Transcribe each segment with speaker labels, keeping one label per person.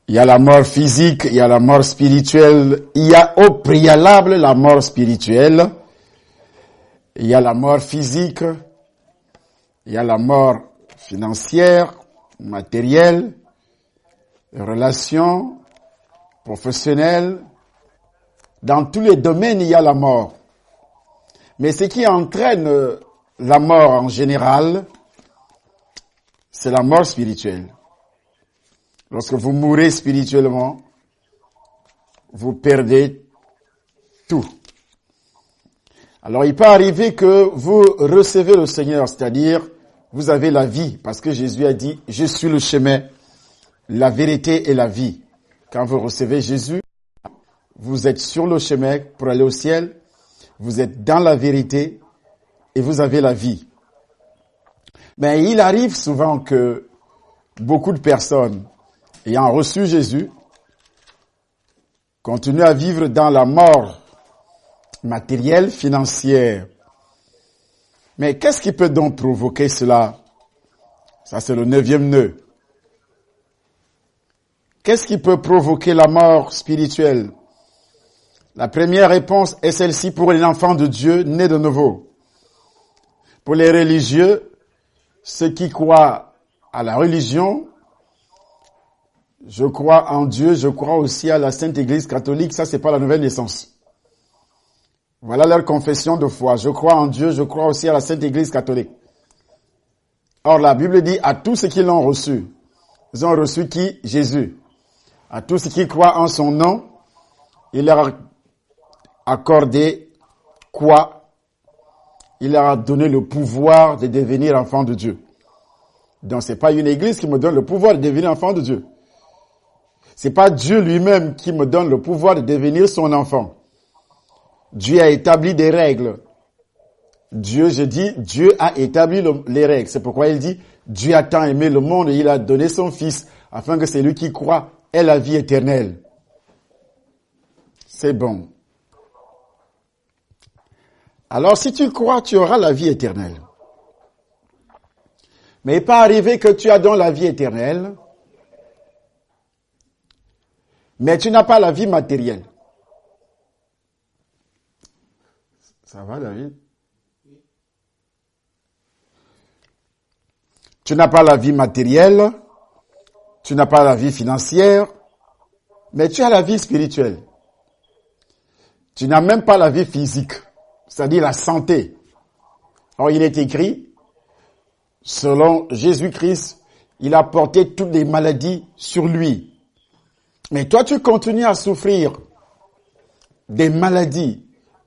Speaker 1: Il y a la mort physique, il y a la mort spirituelle, il y a au préalable la mort spirituelle, il y a la mort physique, il y a la mort financière, matérielle, relations, professionnelles. Dans tous les domaines, il y a la mort. Mais ce qui entraîne la mort en général, c'est la mort spirituelle. Lorsque vous mourrez spirituellement, vous perdez tout. Alors il peut arriver que vous recevez le Seigneur, c'est-à-dire vous avez la vie, parce que Jésus a dit « Je suis le chemin, la vérité et la vie ». Quand vous recevez Jésus, vous êtes sur le chemin pour aller au ciel, vous êtes dans la vérité et vous avez la vie. Mais il arrive souvent que beaucoup de personnes ayant reçu Jésus continuent à vivre dans la mort matérielle, financière. Mais qu'est-ce qui peut donc provoquer cela? Ça, c'est le 9e nœud. Qu'est-ce qui peut provoquer la mort spirituelle? La première réponse est celle-ci pour les enfants de Dieu nés de nouveau. Pour les religieux, ceux qui croient à la religion, je crois en Dieu, je crois aussi à la Sainte Église catholique, ça c'est pas la nouvelle naissance. Voilà leur confession de foi. Je crois en Dieu, je crois aussi à la Sainte Église catholique. Or la Bible dit à tous ceux qui l'ont reçu, ils ont reçu qui? Jésus. À tous ceux qui croient en son nom, il leur a accordé quoi? Il leur a donné le pouvoir de devenir enfants de Dieu. Donc c'est pas une église qui me donne le pouvoir de devenir enfant de Dieu. C'est pas Dieu lui-même qui me donne le pouvoir de devenir son enfant. Dieu a établi des règles. Dieu a établi les règles. C'est pourquoi il dit, Dieu a tant aimé le monde et il a donné son Fils afin que celui qui croit ait la vie éternelle. C'est bon. Alors si tu crois, tu auras la vie éternelle. Mais il n'est pas arrivé que tu as donc la vie éternelle, mais tu n'as pas la vie matérielle. Ça va, David? Tu n'as pas la vie matérielle, tu n'as pas la vie financière, mais tu as la vie spirituelle. Tu n'as même pas la vie physique, c'est-à-dire la santé. Or, il est écrit, selon Jésus-Christ, il a porté toutes les maladies sur lui. Mais toi, tu continues à souffrir des maladies.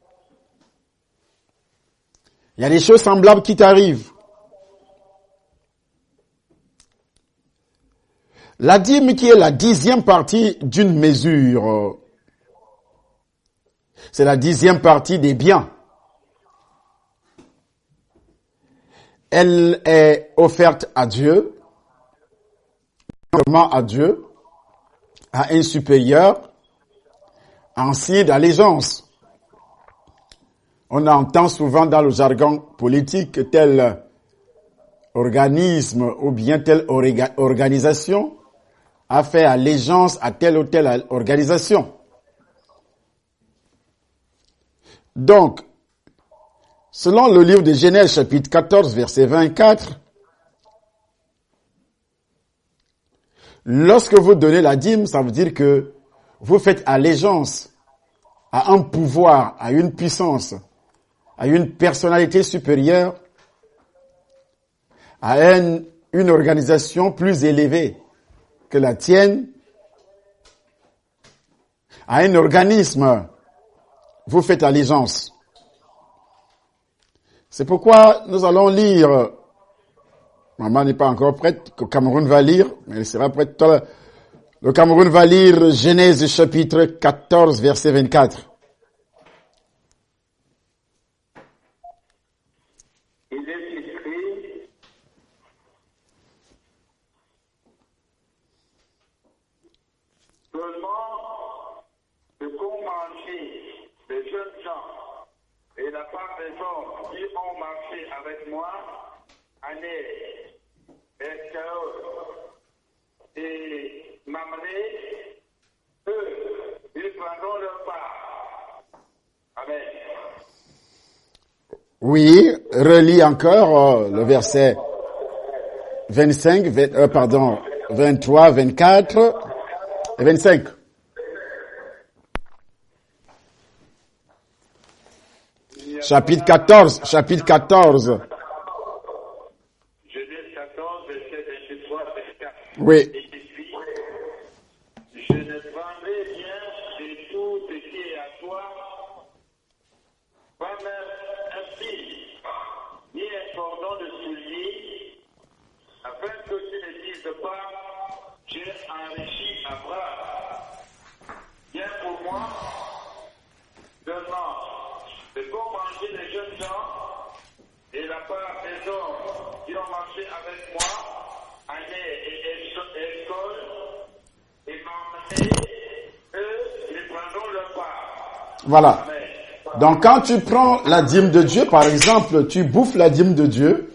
Speaker 1: Il y a des choses semblables qui t'arrivent. La dîme qui est la 10e partie d'une mesure, c'est la 10e partie des biens. Elle est offerte à Dieu, à Dieu, à un supérieur, en signe d'allégeance. On entend souvent dans le jargon politique tel organisme ou bien telle organisation a fait allégeance à telle ou telle organisation. Donc, selon le livre de Genèse chapitre 14 verset 24, lorsque vous donnez la dîme, ça veut dire que vous faites allégeance à un pouvoir, à une puissance, à une personnalité supérieure, à une organisation plus élevée que la tienne, à un organisme, vous faites allégeance. C'est pourquoi nous allons lire, maman n'est pas encore prête, que Cameroun va lire, mais elle sera prête tout à l'heure. Le Cameroun va lire Genèse chapitre 14 verset 24.
Speaker 2: Il est écrit, seulement de commencer les jeunes gens et la part des hommes qui ont marché avec moi, Aner, Esther et m'amener, eux, ils prendront leur part. Amen.
Speaker 1: Oui, relis encore le verset 25, 23, 24 et 25. Chapitre 14.
Speaker 2: Genèse 14, verset 23, 24.
Speaker 1: Oui.
Speaker 2: Et puis, je ne prendrai bien de tout ce qui est à toi, pas même un fil, ni un cordon de soulier, afin que tu ne dises pas, j'ai enrichi Abraham. Viens pour moi, seulement, de quoi manger les jeunes gens, et la part des hommes qui ont marché avec moi, année et école, et m'emmener, eux, ils prendront leur part.
Speaker 1: Voilà.
Speaker 2: Amen.
Speaker 1: Donc quand tu prends la dîme de Dieu, par exemple, tu bouffes la dîme de Dieu,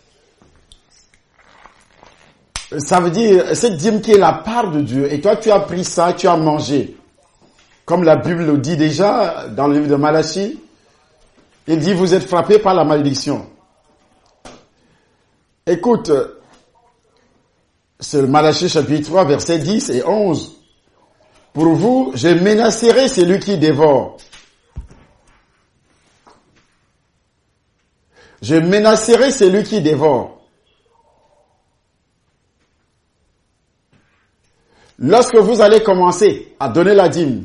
Speaker 1: ça veut dire cette dîme qui est la part de Dieu, et toi tu as pris ça, tu as mangé. Comme la Bible le dit déjà dans le livre de Malachie, il dit vous êtes frappés par la malédiction. Écoute, c'est Malachie chapitre 3 versets 10 et 11. Pour vous, je menacerai celui qui dévore. Je menacerai celui qui dévore. Lorsque vous allez commencer à donner la dîme,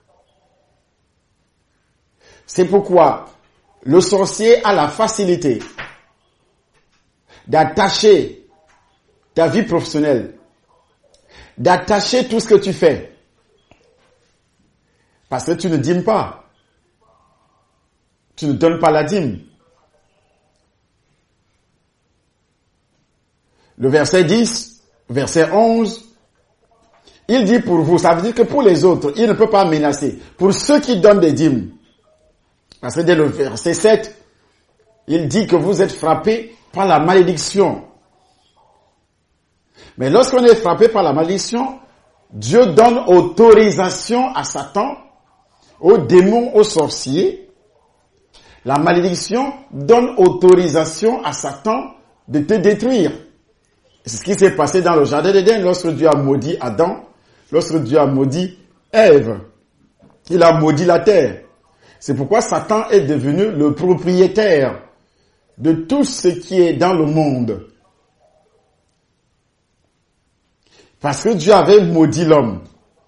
Speaker 1: c'est pourquoi le sorcier a la facilité d'attacher ta vie professionnelle, d'attacher tout ce que tu fais, parce que tu ne dîmes pas, tu ne donnes pas la dîme. Le verset 10, verset 11, il dit pour vous, ça veut dire que pour les autres, il ne peut pas menacer. Pour ceux qui donnent des dîmes, parce que dès le verset 7, il dit que vous êtes frappés par la malédiction. Mais lorsqu'on est frappé par la malédiction, Dieu donne autorisation à Satan, aux démons, aux sorciers. La malédiction donne autorisation à Satan de te détruire. C'est ce qui s'est passé dans le jardin d'Éden lorsque Dieu a maudit Adam, lorsque Dieu a maudit Ève. Il a maudit la terre. C'est pourquoi Satan est devenu le propriétaire de tout ce qui est dans le monde. Parce que Dieu avait maudit l'homme.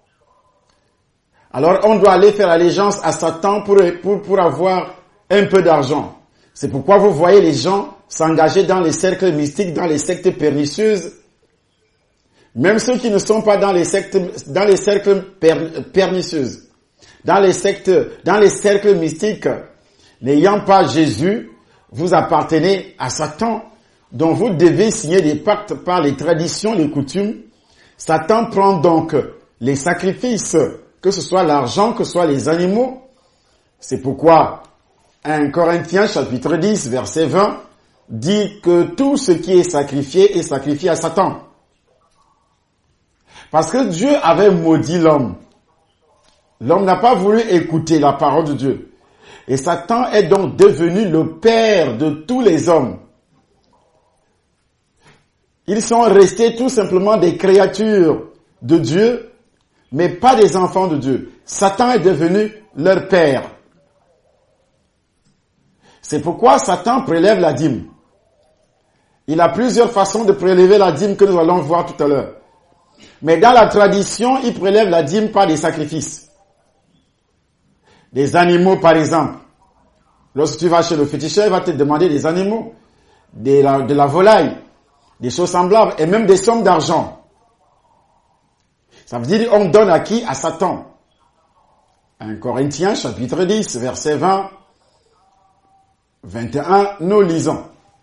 Speaker 1: Alors on doit aller faire allégeance à Satan pour avoir un peu d'argent. C'est pourquoi vous voyez les gens s'engager dans les cercles mystiques, dans les sectes pernicieuses. Même ceux qui ne sont pas dans les cercles pernicieuses. Dans les cercles mystiques, n'ayant pas Jésus, vous appartenez à Satan, dont vous devez signer des pactes par les traditions, les coutumes. Satan prend donc les sacrifices, que ce soit l'argent, que ce soit les animaux. C'est pourquoi 1 Corinthiens chapitre 10, verset 20, dit que tout ce qui est sacrifié à Satan. Parce que Dieu avait maudit l'homme. L'homme n'a pas voulu écouter la parole de Dieu. Et Satan est donc devenu le père de tous les hommes. Ils sont restés tout simplement des créatures de Dieu, mais pas des enfants de Dieu. Satan est devenu leur père. C'est pourquoi Satan prélève la dîme. Il a plusieurs façons de prélever la dîme que nous allons voir tout à l'heure. Mais dans la tradition, il prélève la dîme par des sacrifices. Des animaux, par exemple. Lorsque tu vas chez le féticheur, il va te demander des animaux, de la volaille, des choses semblables, et même des sommes d'argent. Ça veut dire on donne à qui? À Satan. 1 Corinthiens, chapitre 10, verset 20, 21, nous lisons.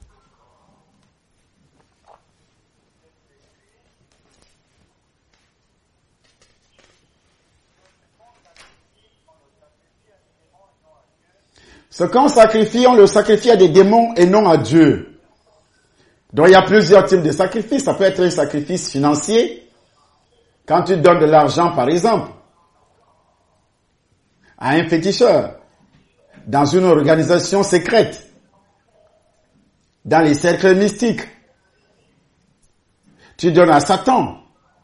Speaker 1: Ce qu'on sacrifie, on le sacrifie à des démons et non à Dieu. Donc il y a plusieurs types de sacrifices. Ça peut être un sacrifice financier. Quand tu donnes de l'argent, par exemple, à un féticheur, dans une organisation secrète, dans les cercles mystiques, tu donnes à Satan.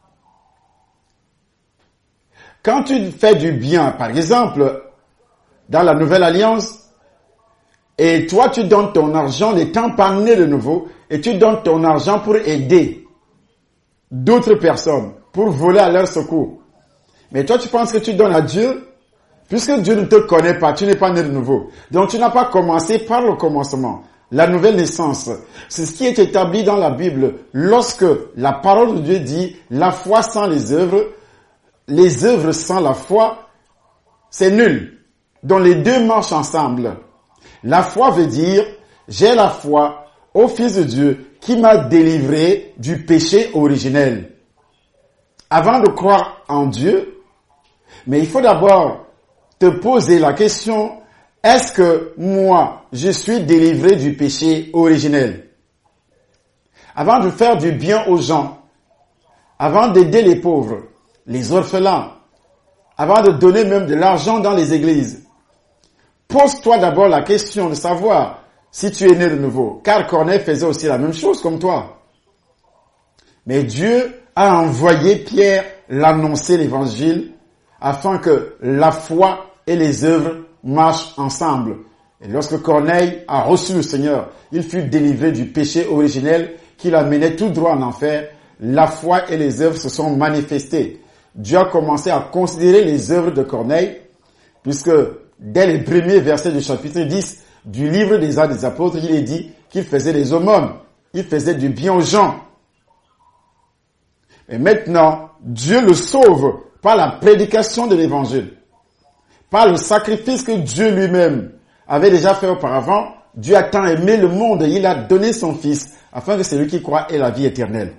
Speaker 1: Quand tu fais du bien, par exemple, dans la Nouvelle Alliance, et toi tu donnes ton argent, les temps pas nés de nouveau, et tu donnes ton argent pour aider d'autres personnes, pour voler à leur secours. Mais toi tu penses que tu donnes à Dieu, puisque Dieu ne te connaît pas, tu n'es pas né de nouveau. Donc tu n'as pas commencé par le commencement. La nouvelle naissance, c'est ce qui est établi dans la Bible. Lorsque la parole de Dieu dit la foi sans les œuvres sans la foi, c'est nul. Donc les deux marchent ensemble. La foi veut dire, j'ai la foi au Fils de Dieu qui m'a délivré du péché originel. Avant de croire en Dieu, mais il faut d'abord te poser la question, est-ce que moi, je suis délivré du péché originel? Avant de faire du bien aux gens, avant d'aider les pauvres, les orphelins, avant de donner même de l'argent dans les églises, pose-toi d'abord la question de savoir si tu es né de nouveau. Car Corneille faisait aussi la même chose comme toi. Mais Dieu a envoyé Pierre l'annoncer l'évangile afin que la foi et les œuvres marchent ensemble. Et lorsque Corneille a reçu le Seigneur, il fut délivré du péché originel qui l'amenait tout droit en enfer. La foi et les œuvres se sont manifestées. Dieu a commencé à considérer les œuvres de Corneille, puisque dès les premiers versets du chapitre 10 du livre des Actes des Apôtres, il est dit qu'il faisait des aumônes, il faisait du bien aux gens. Et maintenant, Dieu le sauve par la prédication de l'évangile, par le sacrifice que Dieu lui-même avait déjà fait auparavant. Dieu a tant aimé le monde et il a donné son Fils afin que celui qui croit ait la vie éternelle.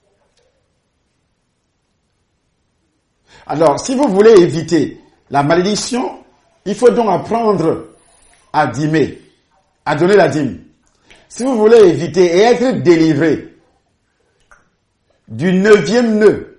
Speaker 1: Alors, si vous voulez éviter la malédiction, il faut donc apprendre à dîmer, à donner la dîme. Si vous voulez éviter et être délivré du 9e nœud,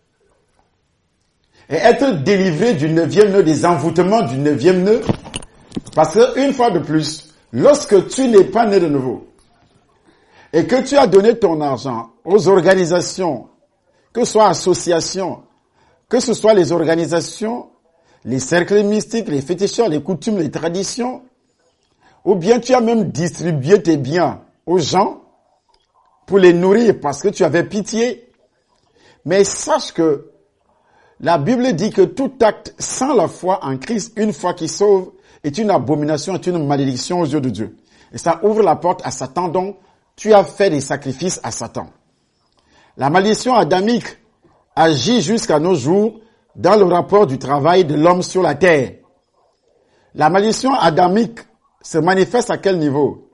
Speaker 1: et être délivré du 9e nœud, des envoûtements du 9e nœud, parce que une fois de plus, lorsque tu n'es pas né de nouveau, et que tu as donné ton argent aux organisations, que ce soit associations, que ce soit les organisations, les cercles mystiques, les féticheurs, les coutumes, les traditions, ou bien tu as même distribué tes biens aux gens pour les nourrir parce que tu avais pitié. Mais sache que la Bible dit que tout acte sans la foi en Christ, une foi qui sauve, est une abomination, est une malédiction aux yeux de Dieu. Et ça ouvre la porte à Satan, donc tu as fait des sacrifices à Satan. La malédiction adamique agit jusqu'à nos jours dans le rapport du travail de l'homme sur la terre. La malédiction adamique se manifeste à quel niveau?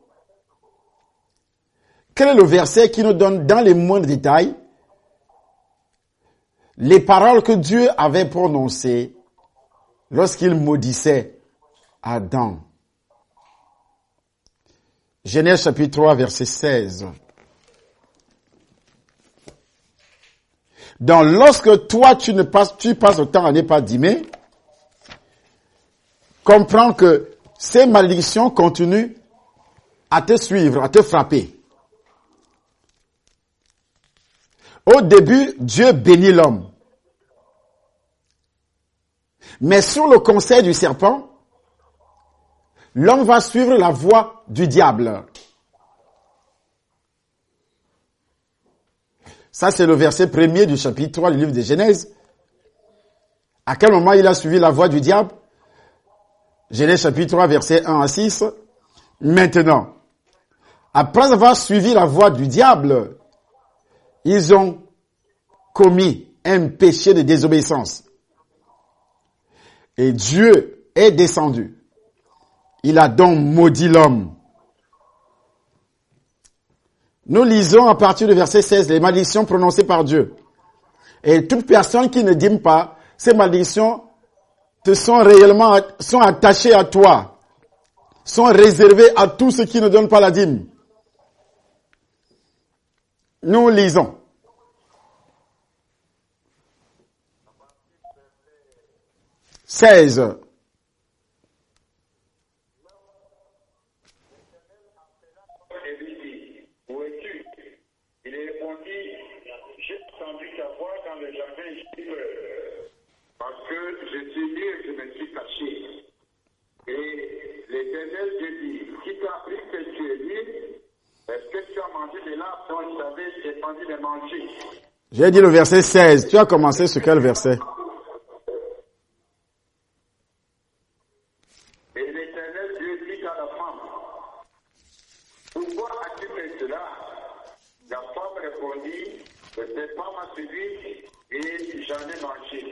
Speaker 1: Quel est le verset qui nous donne dans les moindres détails les paroles que Dieu avait prononcées lorsqu'il maudissait Adam? Genèse chapitre 3, verset 16. Donc, lorsque toi, tu passes le temps à ne pas dîmer, comprends que ces malédictions continuent à te suivre, à te frapper. Au début, Dieu bénit l'homme. Mais sur le conseil du serpent, l'homme va suivre la voie du diable. Ça, c'est le verset 1er du chapitre 3 du livre de Genèse. À quel moment il a suivi la voie du diable? Genèse chapitre 3, verset 1 à 6. Maintenant, après avoir suivi la voie du diable, ils ont commis un péché de désobéissance. Et Dieu est descendu. Il a donc maudit l'homme. Nous lisons à partir du verset 16 les malédictions prononcées par Dieu. Et toute personne qui ne dîme pas, ces malédictions sont attachées à toi, sont réservées à tous ceux qui ne donnent pas la dîme. Nous lisons. 16.
Speaker 2: Et lui dit, où es-tu? Il répondit, j'ai entendu ta voix dans le jardin, j'ai peur, parce que je suis nu et je me suis caché. Et l'Éternel Dieu dit, qui t'a appris que tu es nu? Est-ce que tu as mangé de l'arbre dont je t'avais défendu de manger?
Speaker 1: J'ai dit le verset 16. Tu as commencé sur quel verset?
Speaker 2: Et l'Éternel Dieu dit à la femme, pourquoi as-tu fait cela? La femme répondit, le serpent m'a séduit et j'en ai mangé.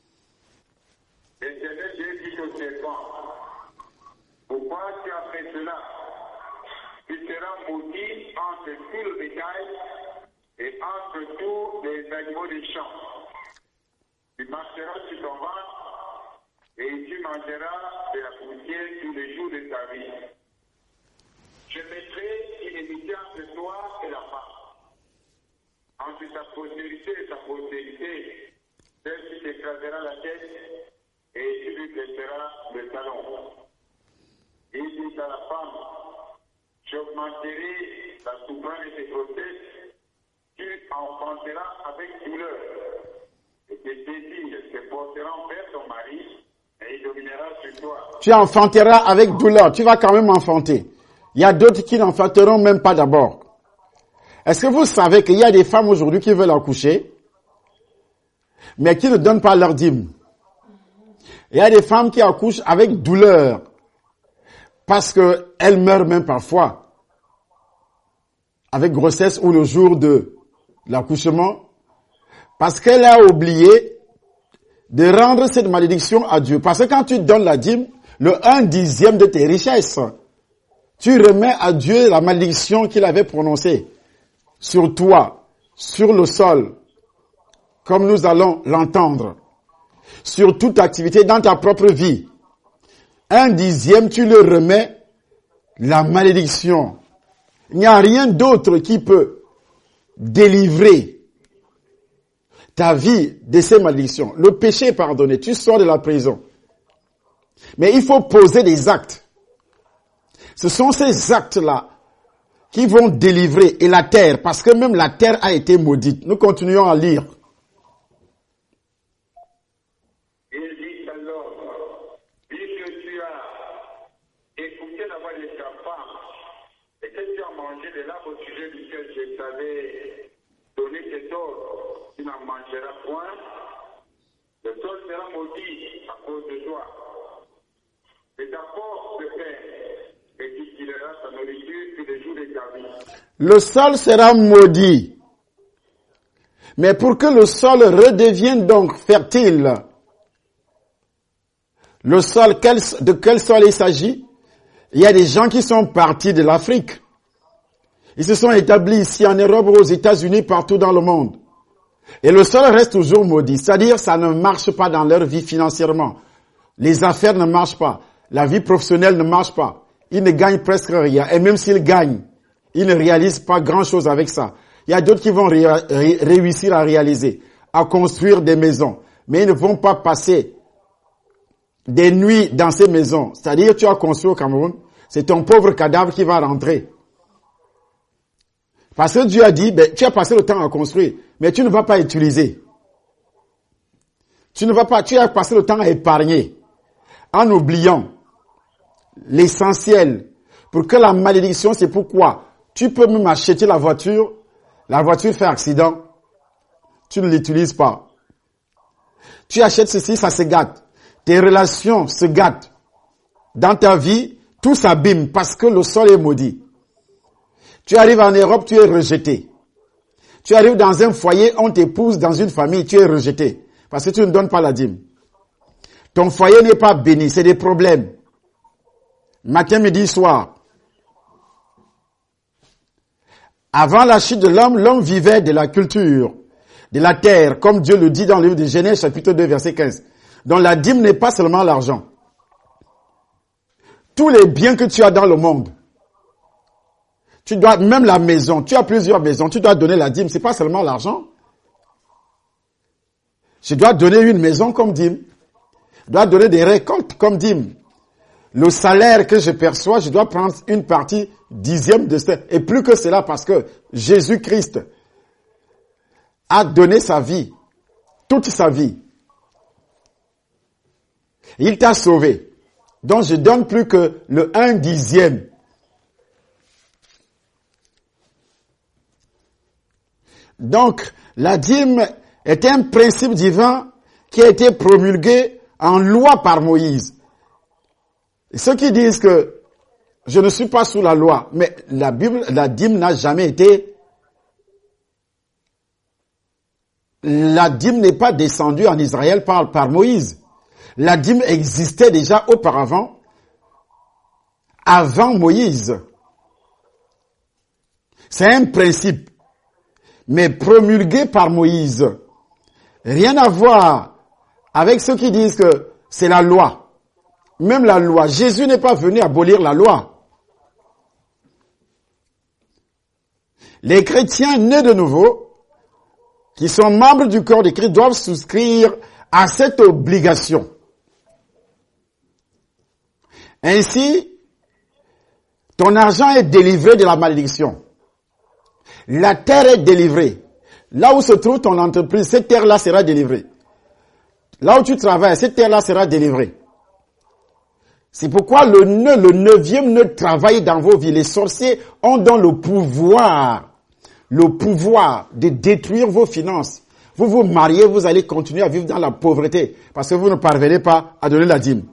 Speaker 2: L'Éternel Dieu dit au serpent, pourquoi tu as fait cela? Tu seras maudit entre tout le bétail et entre tous les animaux des champs. Tu marcheras sur ton ventre et tu mangeras de la poussière tous les jours de ta vie. Je mettrai inimitié entre toi et la femme, entre ta postérité et ta postérité, celle-ci t'écrasera la tête et tu lui blesseras le talon. Il dit à la femme, j'augmenterai la souffrance de tes grossesses, tu enfanteras avec douleur, et tes désirs se porteront vers ton mari, et il dominera sur toi.
Speaker 1: Tu enfanteras avec douleur. Tu vas quand même enfanter. Il y a d'autres qui n'enfanteront même pas d'abord. Est-ce que vous savez qu'il y a des femmes aujourd'hui qui veulent accoucher, mais qui ne donnent pas leur dîme? Il y a des femmes qui accouchent avec douleur, parce qu'elles meurent même parfois, avec grossesse ou le jour de l'accouchement, parce qu'elle a oublié de rendre cette malédiction à Dieu. Parce que quand tu donnes la dîme, le 1/10 de tes richesses, tu remets à Dieu la malédiction qu'il avait prononcée sur toi, sur le sol, comme nous allons l'entendre, sur toute activité dans ta propre vie. 1/10, tu le remets la malédiction. Il n'y a rien d'autre qui peut délivrer ta vie de ces malédictions. Le péché est pardonné, tu sors de la prison. Mais il faut poser des actes. Ce sont ces actes-là qui vont délivrer, et la terre, parce que même la terre a été maudite. Nous continuons à lire.
Speaker 2: Il dit alors, puisque tu as écouté la voix de ta femme, et que tu as mangé de l'arbre au sujet duquel je t'avais donné cet ordre, tu n'en mangeras point, le sol sera maudit à cause de toi. Et ta force de paix, et tu tireras ta nourriture tous les jours de ta vie.
Speaker 1: Le sol sera maudit. Mais pour que le sol redevienne donc fertile, le sol, de quel sol il s'agit? Il y a des gens qui sont partis de l'Afrique. Ils se sont établis ici en Europe, aux États-Unis, partout dans le monde. Et le sol reste toujours maudit. C'est-à-dire, ça ne marche pas dans leur vie financièrement. Les affaires ne marchent pas. La vie professionnelle ne marche pas. Ils ne gagnent presque rien. Et même s'ils gagnent, ils ne réalisent pas grand-chose avec ça. Il y a d'autres qui vont réussir à réaliser, à construire des maisons. Mais ils ne vont pas passer des nuits dans ces maisons. C'est-à-dire, tu as construit au Cameroun, c'est ton pauvre cadavre qui va rentrer. Parce que Dieu a dit, tu as passé le temps à construire, mais tu ne vas pas utiliser. Tu as passé le temps à épargner, en oubliant l'essentiel. Pour que la malédiction, c'est pourquoi tu peux même acheter la voiture fait accident, tu ne l'utilises pas. Tu achètes ceci, ça se gâte. Tes relations se gâtent. Dans ta vie, tout s'abîme parce que le sol est maudit. Tu arrives en Europe, tu es rejeté. Tu arrives dans un foyer, on t'épouse dans une famille, tu es rejeté. Parce que tu ne donnes pas la dîme. Ton foyer n'est pas béni, c'est des problèmes. Matin, midi, soir. Avant la chute de l'homme vivait de la culture, de la terre, comme Dieu le dit dans le livre de Genèse, chapitre 2, verset 15. Donc la dîme n'est pas seulement l'argent. Tous les biens que tu as dans le monde, tu dois, même la maison, tu as plusieurs maisons, tu dois donner la dîme, c'est pas seulement l'argent. Je dois donner une maison comme dîme. Je dois donner des récoltes comme dîme. Le salaire que je perçois, je dois prendre une partie dixième de ça. Et plus que cela parce que Jésus-Christ a donné sa vie, toute sa vie. Il t'a sauvé. Donc je donne plus que le 1/10. Donc la dîme est un principe divin qui a été promulgué en loi par Moïse. Et ceux qui disent que je ne suis pas sous la loi, mais la dîme n'a jamais été. La dîme n'est pas descendue en Israël par Moïse. La dîme existait déjà auparavant, avant Moïse. C'est un principe, mais promulgué par Moïse. Rien à voir avec ceux qui disent que c'est la loi. Même la loi. Jésus n'est pas venu abolir la loi. Les chrétiens nés de nouveau, qui sont membres du corps de Christ, doivent souscrire à cette obligation. Ainsi, ton argent est délivré de la malédiction. La terre est délivrée. Là où se trouve ton entreprise, cette terre-là sera délivrée. Là où tu travailles, cette terre-là sera délivrée. C'est pourquoi le 9e nœud travaille dans vos vies. Les sorciers ont donc le pouvoir de détruire vos finances. Vous vous mariez, vous allez continuer à vivre dans la pauvreté parce que vous ne parvenez pas à donner la dîme.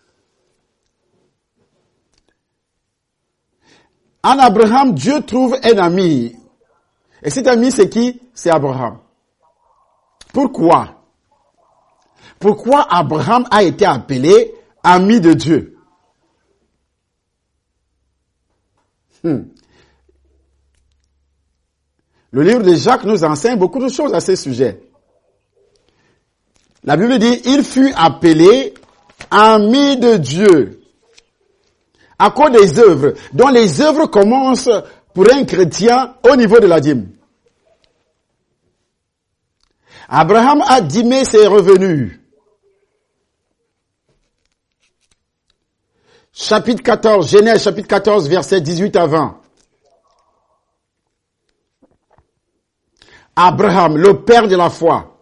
Speaker 1: En Abraham, Dieu trouve un ami. Et cet ami, c'est qui? C'est Abraham. Pourquoi? Pourquoi Abraham a été appelé ami de Dieu? Le livre de Jacques nous enseigne beaucoup de choses à ce sujet. La Bible dit, il fut appelé ami de Dieu. À cause des œuvres, dont les œuvres commencent pour un chrétien au niveau de la dîme. Abraham a dîmé ses revenus. Chapitre 14, Genèse chapitre 14, versets 18 à 20. Abraham, le père de la foi.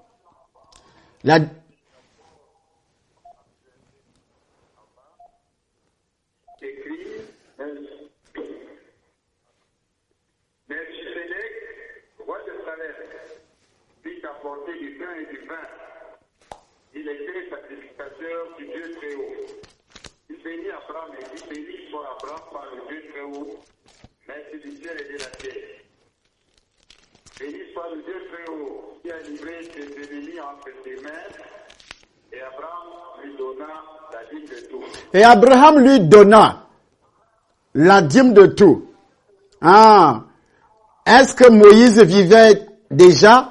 Speaker 2: Il était sacrificateur du Dieu très haut. Il bénit Abraham et dit, béni soit Abraham par le Dieu très haut, maître du ciel et de la terre. Béni soit le Dieu très haut, qui a livré ses ennemis entre ses mains, et Abraham lui donna la dîme de tout.
Speaker 1: Et Abraham lui donna la dîme de tout. Ah, est-ce que Moïse vivait déjà?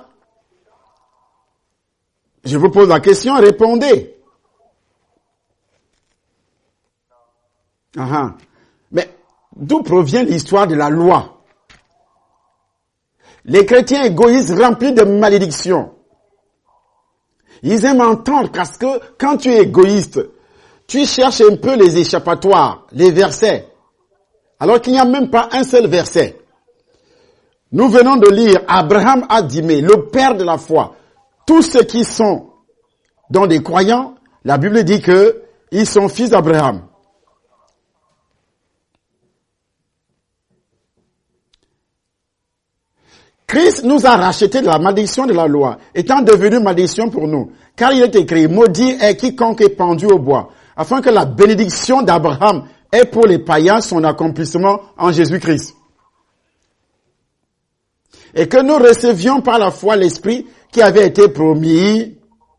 Speaker 1: Je vous pose la question, répondez. Mais d'où provient l'histoire de la loi? Les chrétiens égoïstes remplis de malédictions. Ils aiment entendre parce que quand tu es égoïste, tu cherches un peu les échappatoires, les versets, alors qu'il n'y a même pas un seul verset. Nous venons de lire Abraham a dîmé, le père de la foi. Tous ceux qui sont dans des croyants, la Bible dit que ils sont fils d'Abraham. Christ nous a racheté de la malédiction de la loi, étant devenu malédiction pour nous. Car il est écrit, maudit est quiconque est pendu au bois, afin que la bénédiction d'Abraham ait pour les païens son accomplissement en Jésus-Christ. Et que nous recevions par la foi l'Esprit qui avait été promis.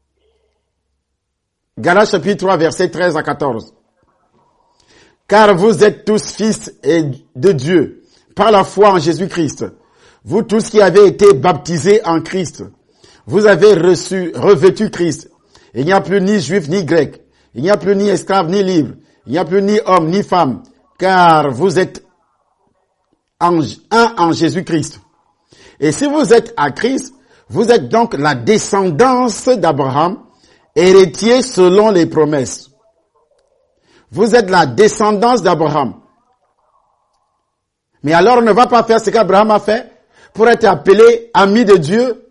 Speaker 1: Galates chapitre 3, versets 13 à 14. Car vous êtes tous fils de Dieu, par la foi en Jésus-Christ. Vous tous qui avez été baptisés en Christ, vous avez revêtu Christ. Il n'y a plus ni juif ni grec, il n'y a plus ni esclave ni libre, il n'y a plus ni homme ni femme, car vous êtes un en Jésus-Christ. Et si vous êtes à Christ, vous êtes donc la descendance d'Abraham héritiers selon les promesses. Vous êtes la descendance d'Abraham. Mais alors on ne va pas faire ce qu'Abraham a fait pour être appelé ami de Dieu.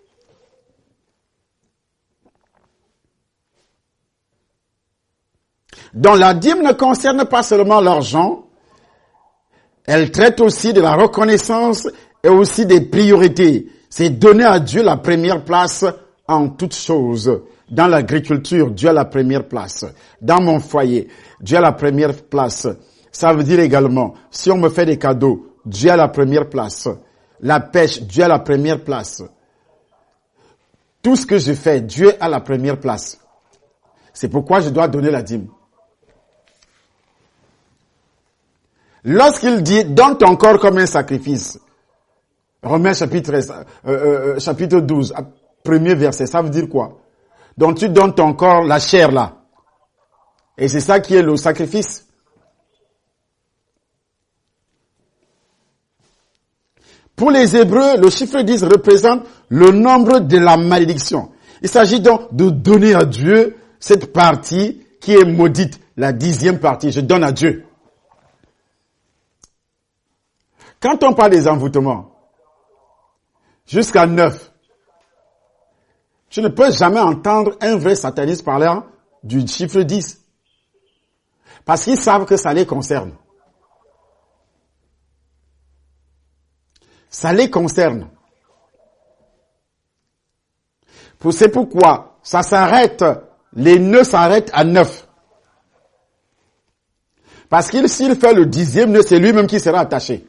Speaker 1: Donc la dîme ne concerne pas seulement l'argent, elle traite aussi de la reconnaissance et aussi des priorités. C'est donner à Dieu la première place en toutes choses. Dans l'agriculture, Dieu a la première place. Dans mon foyer, Dieu a la première place. Ça veut dire également, si on me fait des cadeaux, Dieu a la première place. La pêche, Dieu a la première place. Tout ce que je fais, Dieu a la première place. C'est pourquoi je dois donner la dîme. Lorsqu'il dit, donne ton corps comme un sacrifice, Romains chapitre 12, premier verset, ça veut dire quoi? Donc tu donnes ton corps, la chair là. Et c'est ça qui est le sacrifice. Pour les Hébreux, le chiffre 10 représente le nombre de la malédiction. Il s'agit donc de donner à Dieu cette partie qui est maudite, la 10e partie, je donne à Dieu. Quand on parle des envoûtements, jusqu'à 9, je ne peux jamais entendre un vrai sataniste parler du chiffre 10. Parce qu'ils savent que ça les concerne. Ça les concerne. C'est pourquoi ça s'arrête, les nœuds s'arrêtent à 9. Parce qu'il s'il fait le 10e nœud, c'est lui-même qui sera attaché.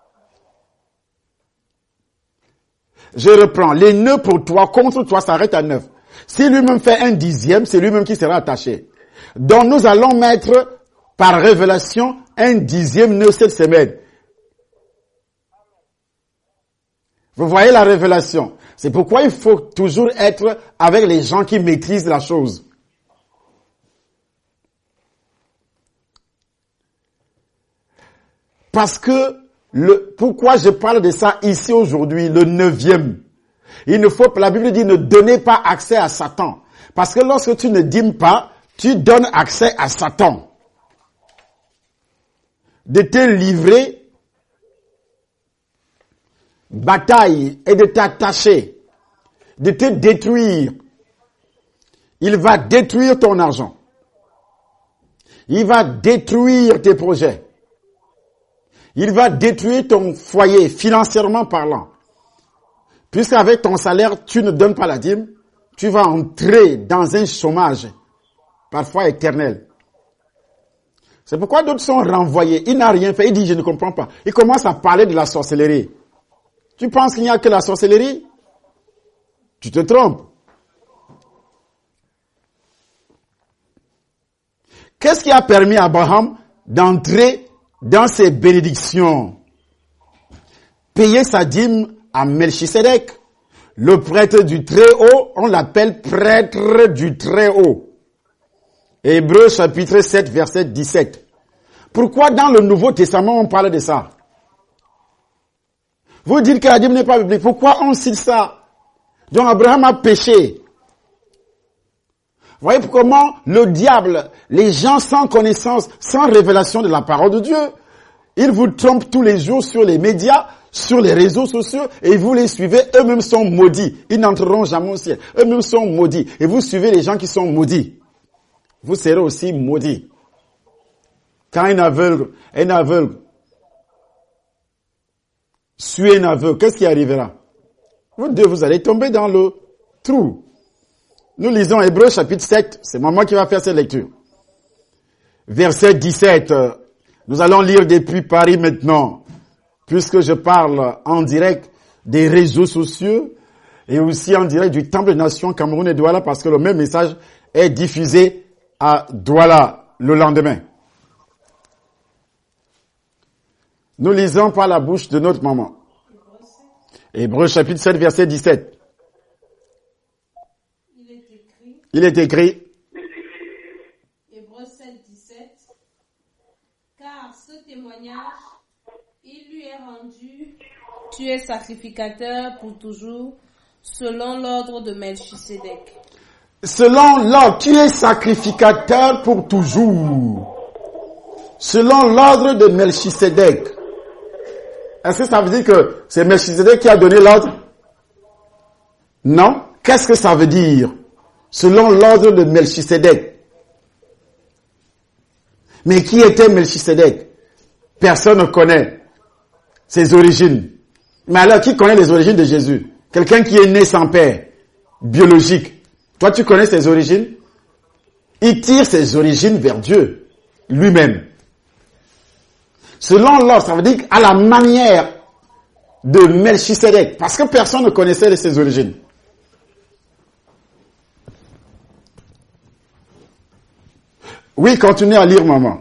Speaker 1: Je reprends. Les nœuds pour toi, contre toi, s'arrêtent à 9. Si lui-même fait un 10e, c'est lui-même qui sera attaché. Donc nous allons mettre par révélation un 10e nœud cette semaine. Vous voyez la révélation. C'est pourquoi il faut toujours être avec les gens qui maîtrisent la chose. Parce que pourquoi je parle de ça ici aujourd'hui, le 9e. Il ne faut pas, la Bible dit ne donnez pas accès à Satan. Parce que lorsque tu ne dîmes pas, tu donnes accès à Satan. De te livrer bataille et de t'attacher, de te détruire. Il va détruire ton argent. Il va détruire tes projets. Il va détruire ton foyer, financièrement parlant. Puisqu'avec ton salaire, tu ne donnes pas la dîme, tu vas entrer dans un chômage, parfois éternel. C'est pourquoi d'autres sont renvoyés. Il n'a rien fait, il dit je ne comprends pas. Il commence à parler de la sorcellerie. Tu penses qu'il n'y a que la sorcellerie? Tu te trompes. Qu'est-ce qui a permis à Abraham d'entrer dans ses bénédictions? Payer sa dîme à Melchisédek. Le prêtre du Très-Haut, on l'appelle prêtre du Très-Haut. Hébreux chapitre 7, verset 17. Pourquoi dans le Nouveau Testament on parle de ça? Vous dites que la dîme n'est pas biblique. Pourquoi on cite ça? Donc Abraham a péché. Voyez comment le diable, les gens sans connaissance, sans révélation de la parole de Dieu, ils vous trompent tous les jours sur les médias, sur les réseaux sociaux, et vous les suivez, eux-mêmes sont maudits. Ils n'entreront jamais au ciel. Eux-mêmes sont maudits. Et vous suivez les gens qui sont maudits. Vous serez aussi maudits. Quand un aveugle suit un aveugle, qu'est-ce qui arrivera? Vous deux, vous allez tomber dans le trou. Nous lisons Hébreux chapitre 7. C'est maman qui va faire cette lecture. Verset 17. Nous allons lire depuis Paris maintenant. Puisque je parle en direct des réseaux sociaux et aussi en direct du Temple des Nations Cameroun et Douala parce que le même message est diffusé à Douala le lendemain. Nous lisons par la bouche de notre maman. Hébreux chapitre 7, verset 17. Il est écrit.
Speaker 3: Hébreux 7, 17. Car ce témoignage, il lui est rendu, tu es sacrificateur pour toujours, selon l'ordre de Melchisédek.
Speaker 1: selon l'ordre, tu es sacrificateur pour toujours. Selon l'ordre de Melchisédek. Est-ce que ça veut dire que c'est Melchisédek qui a donné l'ordre? Non. Qu'est-ce que ça veut dire? Selon l'ordre de Melchisédek. Mais qui était Melchisédek? Personne ne connaît ses origines. Mais alors, qui connaît les origines de Jésus? Quelqu'un qui est né sans père, biologique. Toi, tu connais ses origines? Il tire ses origines vers Dieu, lui-même. Selon l'ordre, ça veut dire à la manière de Melchisédek. Parce que personne ne connaissait ses origines. Oui, continuez à lire, maman.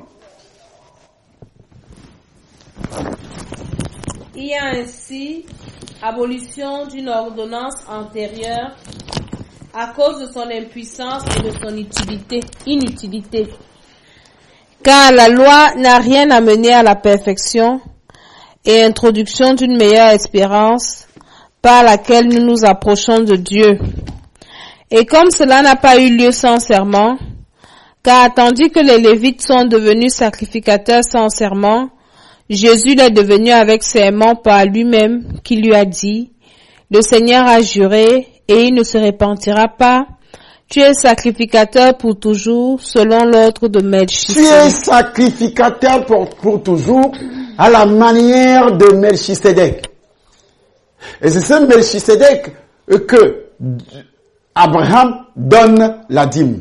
Speaker 3: Il y a ainsi abolition d'une ordonnance antérieure à cause de son impuissance et de son inutilité. Car la loi n'a rien amené à la perfection et introduction d'une meilleure espérance par laquelle nous nous approchons de Dieu. Et comme cela n'a pas eu lieu sans serment, car tandis que les Lévites sont devenus sacrificateurs sans serment, Jésus l'est devenu avec serment par lui-même, qui lui a dit, « Le Seigneur a juré, et il ne se repentira pas. Tu es sacrificateur pour toujours, selon l'ordre de Melchisédek. »
Speaker 1: Tu es sacrificateur pour toujours, à la manière de Melchisédek. Et c'est ce Melchisédek que Abraham donne la dîme.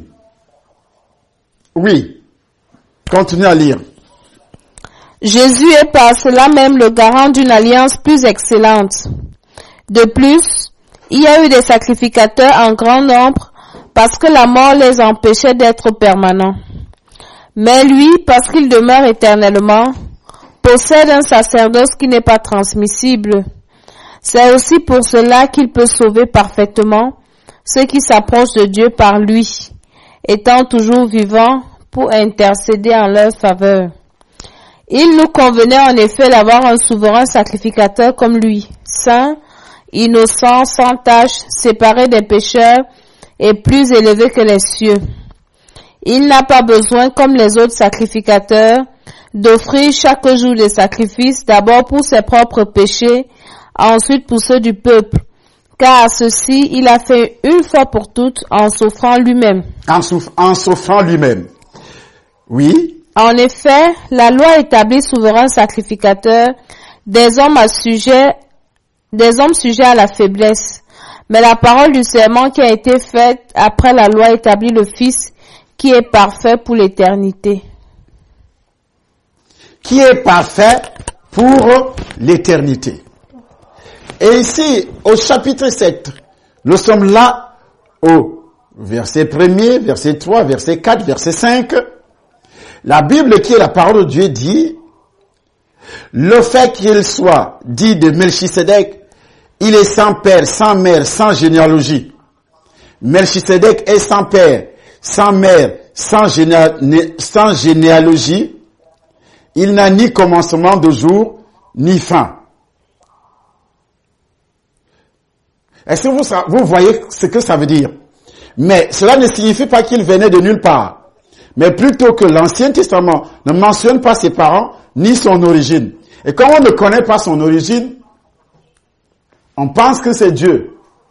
Speaker 1: Oui. Continuez à lire.
Speaker 3: Jésus est par cela même le garant d'une alliance plus excellente. De plus, il y a eu des sacrificateurs en grand nombre parce que la mort les empêchait d'être permanents. Mais lui, parce qu'il demeure éternellement, possède un sacerdoce qui n'est pas transmissible. C'est aussi pour cela qu'il peut sauver parfaitement ceux qui s'approchent de Dieu par lui, étant toujours vivant pour intercéder en leur faveur. Il nous convenait en effet d'avoir un souverain sacrificateur comme lui, saint, innocent, sans tache, séparé des pécheurs et plus élevé que les cieux. Il n'a pas besoin, comme les autres sacrificateurs, d'offrir chaque jour des sacrifices, d'abord pour ses propres péchés, ensuite pour ceux du peuple, car à ceci il a fait une fois pour toutes en s'offrant lui-même.
Speaker 1: En s'offrant lui-même. Oui.
Speaker 3: En effet, la loi établit souverain sacrificateur des hommes sujets à la faiblesse. Mais la parole du serment qui a été faite après la loi établit le Fils qui est parfait pour l'éternité.
Speaker 1: Qui est parfait pour l'éternité. Et ici, au chapitre 7, nous sommes là au verset 1er, verset 3, verset 4, verset 5. La Bible, qui est la parole de Dieu, dit, le fait qu'il soit dit de Melchisédek, il est sans père, sans mère, sans généalogie. Melchisédek est sans père, sans mère, sans généalogie. Il n'a ni commencement de jour, ni fin. Est-ce que vous voyez ce que ça veut dire? Mais cela ne signifie pas qu'il venait de nulle part. Mais plutôt que l'Ancien Testament ne mentionne pas ses parents ni son origine. Et comme on ne connaît pas son origine, on pense que c'est Dieu.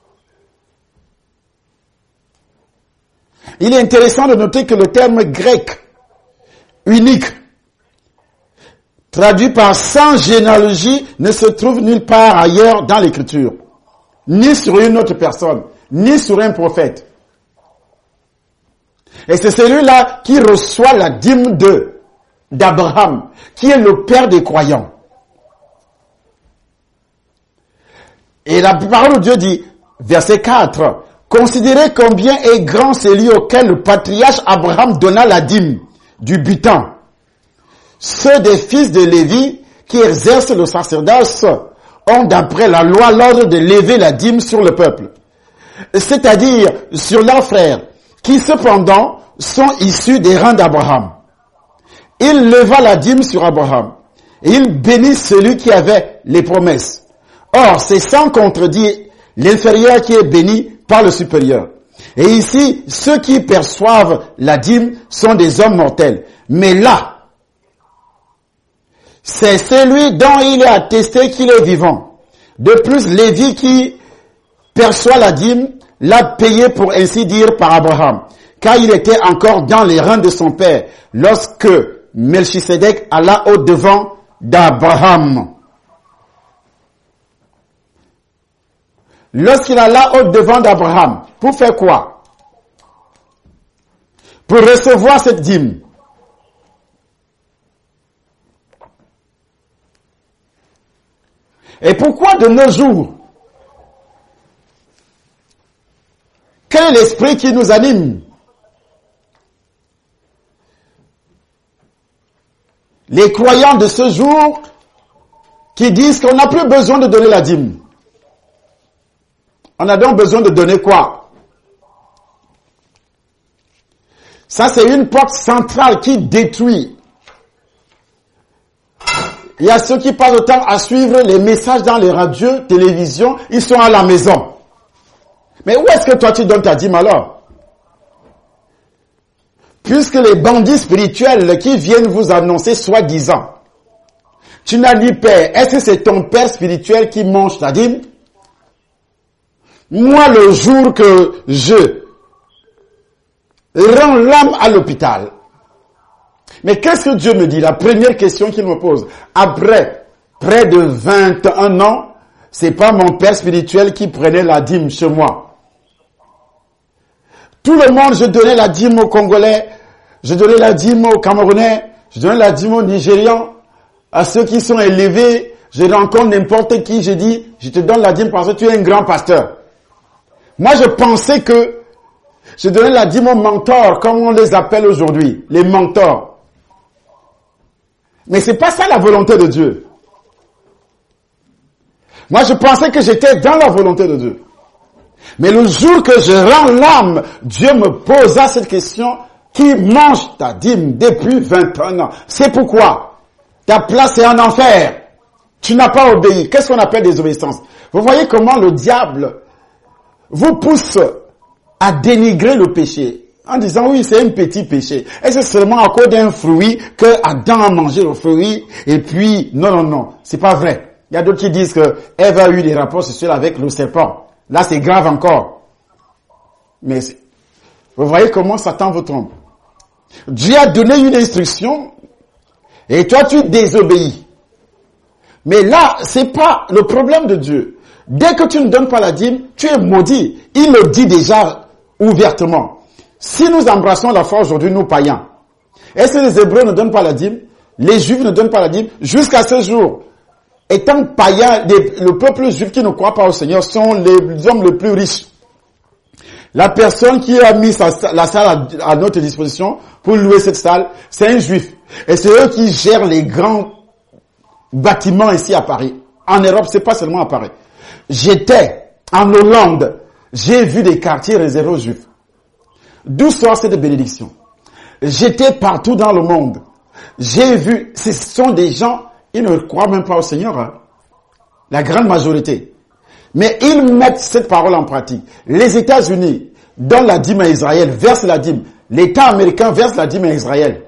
Speaker 1: Il est intéressant de noter que le terme grec unique, traduit par sans généalogie, ne se trouve nulle part ailleurs dans l'Écriture. Ni sur une autre personne, ni sur un prophète. Et c'est celui-là qui reçoit la dîme d'Abraham, qui est le père des croyants. Et la parole de Dieu dit, verset 4, « Considérez combien est grand celui auquel le patriarche Abraham donna la dîme du butin. Ceux des fils de Lévi qui exercent le sacerdoce ont d'après la loi l'ordre de lever la dîme sur le peuple, c'est-à-dire sur leurs frères, qui cependant sont issus des rangs d'Abraham. Il leva la dîme sur Abraham, et il bénit celui qui avait les promesses. Or, c'est sans contredire l'inférieur qui est béni par le supérieur. Et ici, ceux qui perçoivent la dîme sont des hommes mortels. Mais là, c'est celui dont il est attesté qu'il est vivant. De plus, Lévi qui perçoit la dîme l'a payé pour ainsi dire par Abraham, car il était encore dans les rangs de son père lorsque Melchisédek alla au-devant d'Abraham. Lorsqu'il alla au-devant d'Abraham, pour faire quoi? Pour recevoir cette dîme. Et pourquoi de nos jours? Quel est l'esprit qui nous anime? Les croyants de ce jour qui disent qu'on n'a plus besoin de donner la dîme. On a donc besoin de donner quoi? Ça, c'est une porte centrale qui détruit. Il y a ceux qui passent le temps à suivre les messages dans les radios, télévisions, ils sont à la maison. Mais où est-ce que toi tu donnes ta dîme alors? Puisque les bandits spirituels qui viennent vous annoncer soi-disant, tu n'as ni père, est-ce que c'est ton père spirituel qui mange ta dîme? Moi, le jour que je rends l'âme à l'hôpital, mais qu'est-ce que Dieu me dit? La première question qu'il me pose, après près de 21 ans, c'est pas mon père spirituel qui prenait la dîme chez moi. Tout le monde, je donnais la dîme aux Congolais, je donnais la dîme aux Camerounais, je donnais la dîme aux Nigérians, à ceux qui sont élevés, je rencontre n'importe qui, je dis, je te donne la dîme parce que tu es un grand pasteur. Moi, je pensais que je donnais la dîme aux mentors, comme on les appelle aujourd'hui, les mentors. Mais c'est pas ça la volonté de Dieu. Moi, je pensais que j'étais dans la volonté de Dieu. Mais le jour que je rends l'âme, Dieu me posa cette question, qui mange ta dîme depuis 21 ans? C'est pourquoi ta place est en enfer. Tu n'as pas obéi. Qu'est-ce qu'on appelle désobéissance? Vous voyez comment le diable vous pousse à dénigrer le péché en disant oui, c'est un petit péché. Et c'est seulement à cause d'un fruit que Adam a mangé le fruit et puis non, c'est pas vrai. Il y a d'autres qui disent que Ève a eu des rapports sexuels avec le serpent. Là, c'est grave encore. Mais vous voyez comment Satan vous trompe. Dieu a donné une instruction et toi tu désobéis. Mais là, c'est pas le problème de Dieu. Dès que tu ne donnes pas la dîme, tu es maudit. Il le dit déjà ouvertement. Si nous embrassons la foi aujourd'hui, nous païens, est-ce que les Hébreux ne donnent pas la dîme? Les Juifs ne donnent pas la dîme? Jusqu'à ce jour, étant païens, le peuple juif qui ne croit pas au Seigneur sont les hommes les plus riches. La personne qui a mis la salle à notre disposition pour louer cette salle, c'est un Juif. Et c'est eux qui gèrent les grands bâtiments ici à Paris. En Europe, c'est pas seulement à Paris. J'étais en Hollande, j'ai vu des quartiers réservés aux Juifs. D'où sort cette bénédiction? J'étais partout dans le monde. J'ai vu, ce sont des gens, ils ne croient même pas au Seigneur, hein. La grande majorité. Mais ils mettent cette parole en pratique. Les États-Unis donnent la dîme à Israël, versent la dîme. L'État américain verse la dîme à Israël.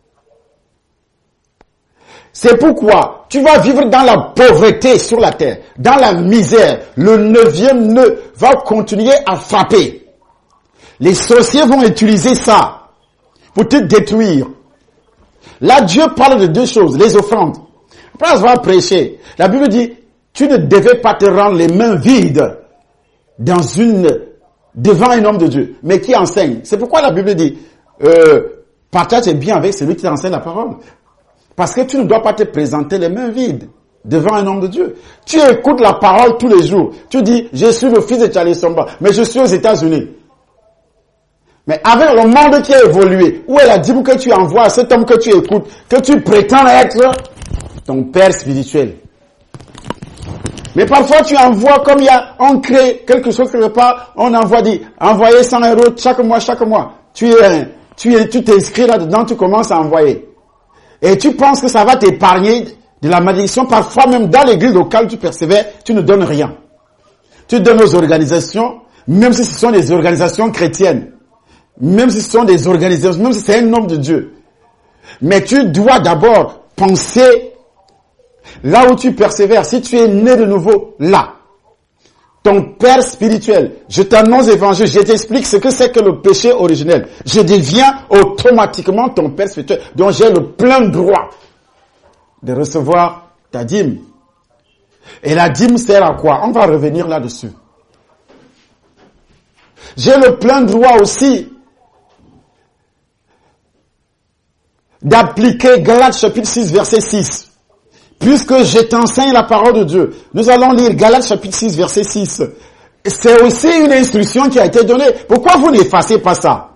Speaker 1: C'est pourquoi tu vas vivre dans la pauvreté sur la terre, dans la misère. Le 9e nœud va continuer à frapper. Les sorciers vont utiliser ça pour te détruire. Là, Dieu parle de deux choses, les offrandes. Après avoir prêché, la Bible dit, tu ne devais pas te rendre les mains vides devant un homme de Dieu, mais qui enseigne. C'est pourquoi la Bible dit, partage bien avec celui qui t'enseigne la parole. Parce que tu ne dois pas te présenter les mains vides devant un homme de Dieu. Tu écoutes la parole tous les jours. Tu dis, je suis le fils de Charlie Somba, mais je suis aux États-Unis. Mais avec le monde qui a évolué, où est la dîme que tu envoies à cet homme que tu écoutes, que tu prétends être ton père spirituel? Mais parfois tu envoies comme on crée quelque chose quelque part, on envoie envoyer 100 € chaque mois. Tu t'inscris là-dedans, tu commences à envoyer. Et tu penses que ça va t'épargner de la malédiction. Parfois même dans l'église locale tu persévères, tu ne donnes rien. Tu donnes aux organisations, même si ce sont des organisations chrétiennes, même si ce sont des organisations, même si c'est un homme de Dieu. Mais tu dois d'abord penser là où tu persévères. Si tu es né de nouveau, là. Ton père spirituel, je t'annonce l'évangile, je t'explique ce que c'est que le péché originel. Je deviens automatiquement ton père spirituel. Donc j'ai le plein droit de recevoir ta dîme. Et la dîme sert à quoi? On va revenir là-dessus. J'ai le plein droit aussi d'appliquer Galates chapitre 6 verset 6. Puisque je t'enseigne la parole de Dieu. Nous allons lire Galates chapitre 6 verset 6. C'est aussi une instruction qui a été donnée. Pourquoi vous n'effacez pas ça?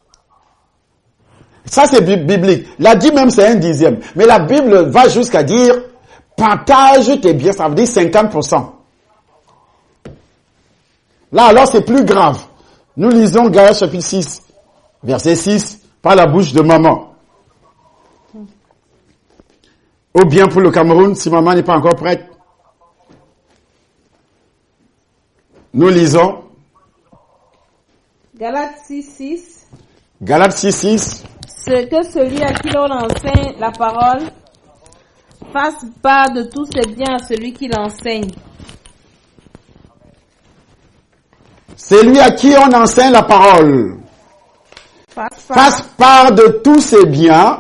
Speaker 1: Ça c'est biblique. La dîme même c'est 1/10. Mais la Bible va jusqu'à dire partage tes biens, ça veut dire 50%. Là alors c'est plus grave. Nous lisons Galates chapitre 6 verset 6 par la bouche de maman. Ou bien pour le Cameroun, si maman n'est pas encore prête. Nous lisons.
Speaker 3: Galates 6:6.
Speaker 1: Galates 6:6.
Speaker 3: Ce que celui à qui l'on enseigne la parole fasse part de tous ses biens à celui qui l'enseigne.
Speaker 1: C'est lui à qui on enseigne la parole. Fasse part de tous ses biens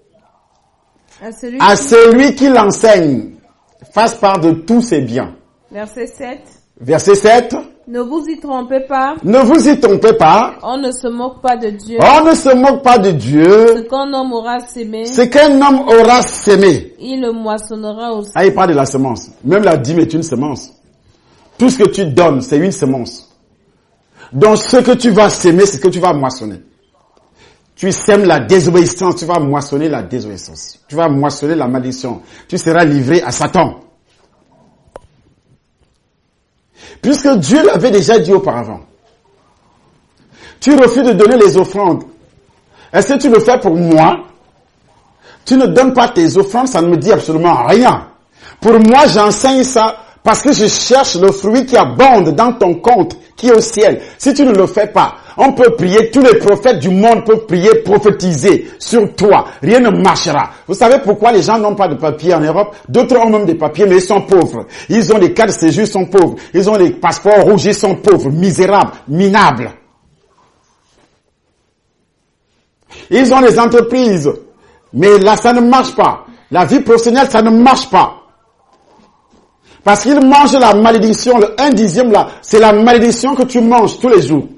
Speaker 1: à celui qui l'enseigne. Fasse part de tous ses biens.
Speaker 3: Verset 7.
Speaker 1: Verset 7.
Speaker 3: Ne vous y trompez pas.
Speaker 1: Ne vous y trompez pas.
Speaker 3: On ne se moque pas de Dieu.
Speaker 1: On ne se moque pas de Dieu.
Speaker 3: Ce qu'un homme aura sémé,
Speaker 1: Ce qu'un homme aura sémé.
Speaker 3: il le moissonnera aussi.
Speaker 1: Ah, il parle de la semence. Même la dîme est une semence. Tout ce que tu donnes, c'est une semence. Donc ce que tu vas s'aimer, c'est ce que tu vas moissonner. Tu sèmes la désobéissance, tu vas moissonner la désobéissance. Tu vas moissonner la malédiction. Tu seras livré à Satan. Puisque Dieu l'avait déjà dit auparavant. Tu refuses de donner les offrandes. Est-ce que tu le fais pour moi? Tu ne donnes pas tes offrandes, ça ne me dit absolument rien. Pour moi, j'enseigne ça parce que je cherche le fruit qui abonde dans ton compte, qui est au ciel. Si tu ne le fais pas, on peut prier, tous les prophètes du monde peuvent prier, prophétiser sur toi. Rien ne marchera. Vous savez pourquoi les gens n'ont pas de papier en Europe? D'autres ont même des papiers, mais ils sont pauvres. Ils ont des cartes de séjour, ils sont pauvres. Ils ont des passeports rouges, ils sont pauvres, misérables, minables. Ils ont des entreprises, mais là, ça ne marche pas. La vie professionnelle, ça ne marche pas. Parce qu'ils mangent la malédiction, le 1/10 là, c'est la malédiction que tu manges tous les jours.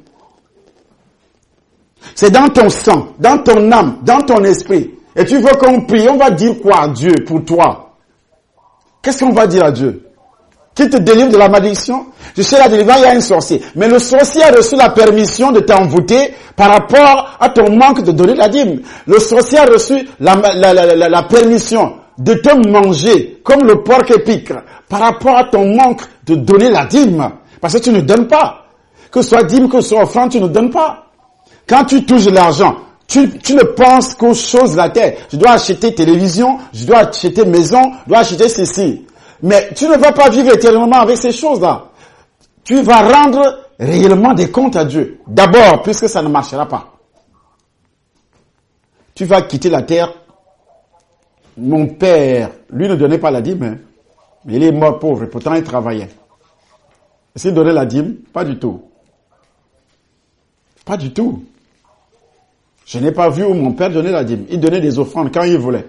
Speaker 1: C'est dans ton sang, dans ton âme, dans ton esprit. Et tu veux qu'on prie, on va dire quoi à Dieu pour toi? Qu'est-ce qu'on va dire à Dieu? Qui te délivre de la malédiction? Je sais la délivrance, il y a un sorcier. Mais le sorcier a reçu la permission de t'envoûter par rapport à ton manque de donner la dîme. Le sorcier a reçu la permission de te manger comme le porc épic par rapport à ton manque de donner la dîme. Parce que tu ne donnes pas. Que ce soit dîme, que ce soit offrande, tu ne donnes pas. Quand tu touches de l'argent, tu ne penses qu'aux choses de la terre. Je dois acheter télévision, je dois acheter maison, je dois acheter ceci. Mais tu ne vas pas vivre éternellement avec ces choses-là. Tu vas rendre réellement des comptes à Dieu. D'abord, puisque ça ne marchera pas. Tu vas quitter la terre. Mon père, lui ne donnait pas la dîme, hein, mais il est mort pauvre, pourtant il travaillait. Est-ce qu'il donnait la dîme? Pas du tout. Pas du tout. Je n'ai pas vu où mon père donnait la dîme. Il donnait des offrandes quand il voulait.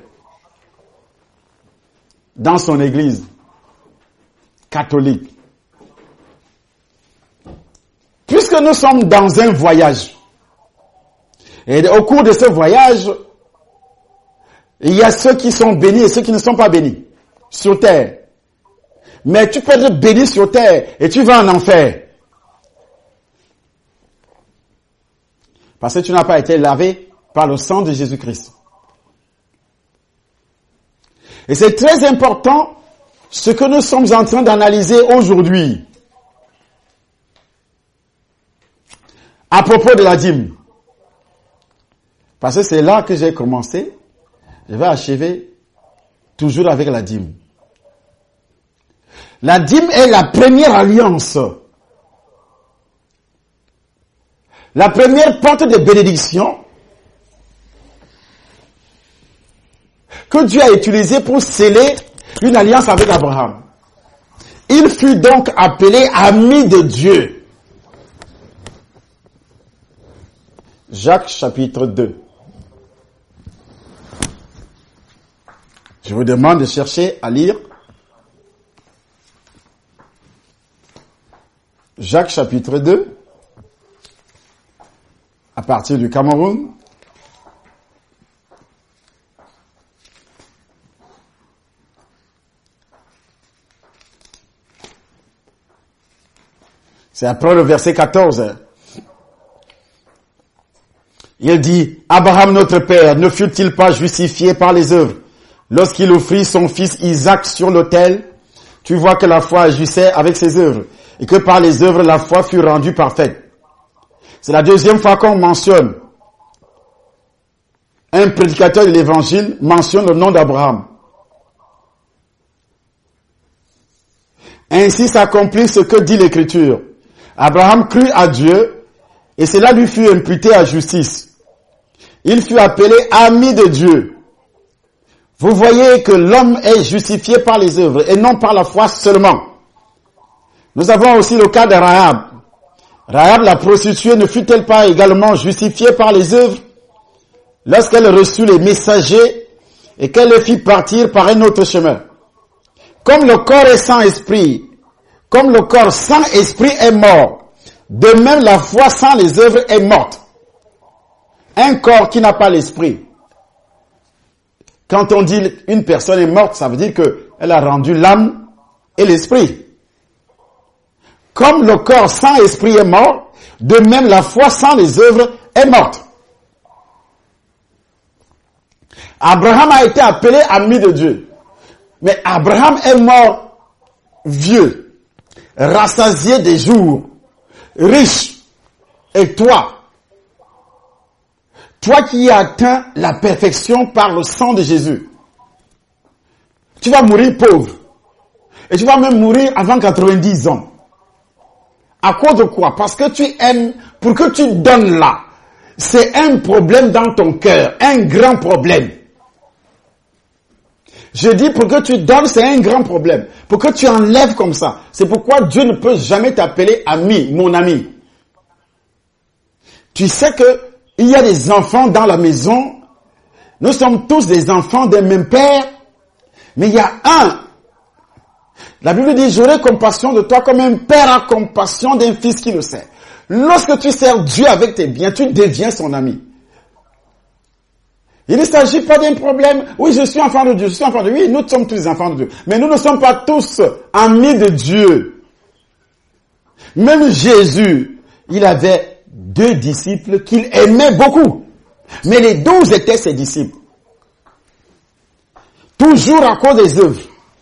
Speaker 1: Dans son église catholique. Puisque nous sommes dans un voyage, et au cours de ce voyage, il y a ceux qui sont bénis et ceux qui ne sont pas bénis sur terre. Mais tu peux être béni sur terre et tu vas en enfer. Parce que tu n'as pas été lavé par le sang de Jésus-Christ. Et c'est très important ce que nous sommes en train d'analyser aujourd'hui. À propos de la dîme. Parce que c'est là que j'ai commencé. Je vais achever toujours avec la dîme. La dîme est la première alliance La première porte de bénédiction que Dieu a utilisée pour sceller une alliance avec Abraham. Il fut donc appelé ami de Dieu. Jacques chapitre 2. Je vous demande de chercher à lire. Jacques chapitre 2. À partir du Cameroun. C'est après le verset 14. Il dit, Abraham notre père ne fut-il pas justifié par les œuvres lorsqu'il offrit son fils Isaac sur l'autel? Tu vois que la foi agissait avec ses œuvres et que par les œuvres la foi fut rendue parfaite. C'est la deuxième fois qu'on mentionne. Un prédicateur de l'évangile mentionne le nom d'Abraham. Ainsi s'accomplit ce que dit l'Écriture. Abraham crut à Dieu et cela lui fut imputé à justice. Il fut appelé ami de Dieu. Vous voyez que l'homme est justifié par les œuvres et non par la foi seulement. Nous avons aussi le cas de Rahab. Rahab la prostituée ne fut-elle pas également justifiée par les œuvres lorsqu'elle reçut les messagers et qu'elle les fit partir par un autre chemin? Comme le corps est sans esprit, comme le corps sans esprit est mort, de même la foi sans les œuvres est morte. Un corps qui n'a pas l'esprit. Quand on dit une personne est morte, ça veut dire qu'elle a rendu l'âme et l'esprit. Comme le corps sans esprit est mort, de même la foi sans les œuvres est morte. Abraham a été appelé ami de Dieu. Mais Abraham est mort vieux, rassasié des jours, riche. Et toi qui as atteint la perfection par le sang de Jésus, tu vas mourir pauvre. Et tu vas même mourir avant 90 ans. À cause de quoi? Parce que tu aimes, pour que tu donnes là. C'est un problème dans ton cœur, un grand problème. Je dis pour que tu donnes, c'est un grand problème. Pour que tu enlèves comme ça. C'est pourquoi Dieu ne peut jamais t'appeler ami, mon ami. Tu sais que il y a des enfants dans la maison. Nous sommes tous des enfants d'un même père. Mais il y a un. La Bible dit, j'aurai compassion de toi comme un père a compassion d'un fils qui le sert. Lorsque tu sers Dieu avec tes biens, tu deviens son ami. Il ne s'agit pas d'un problème. Oui, je suis enfant de Dieu, je suis enfant de Dieu. Oui, nous sommes tous enfants de Dieu. Mais nous ne sommes pas tous amis de Dieu. Même Jésus, il avait 2 disciples qu'il aimait beaucoup. Mais les 12 étaient ses disciples. Toujours à cause des œuvres.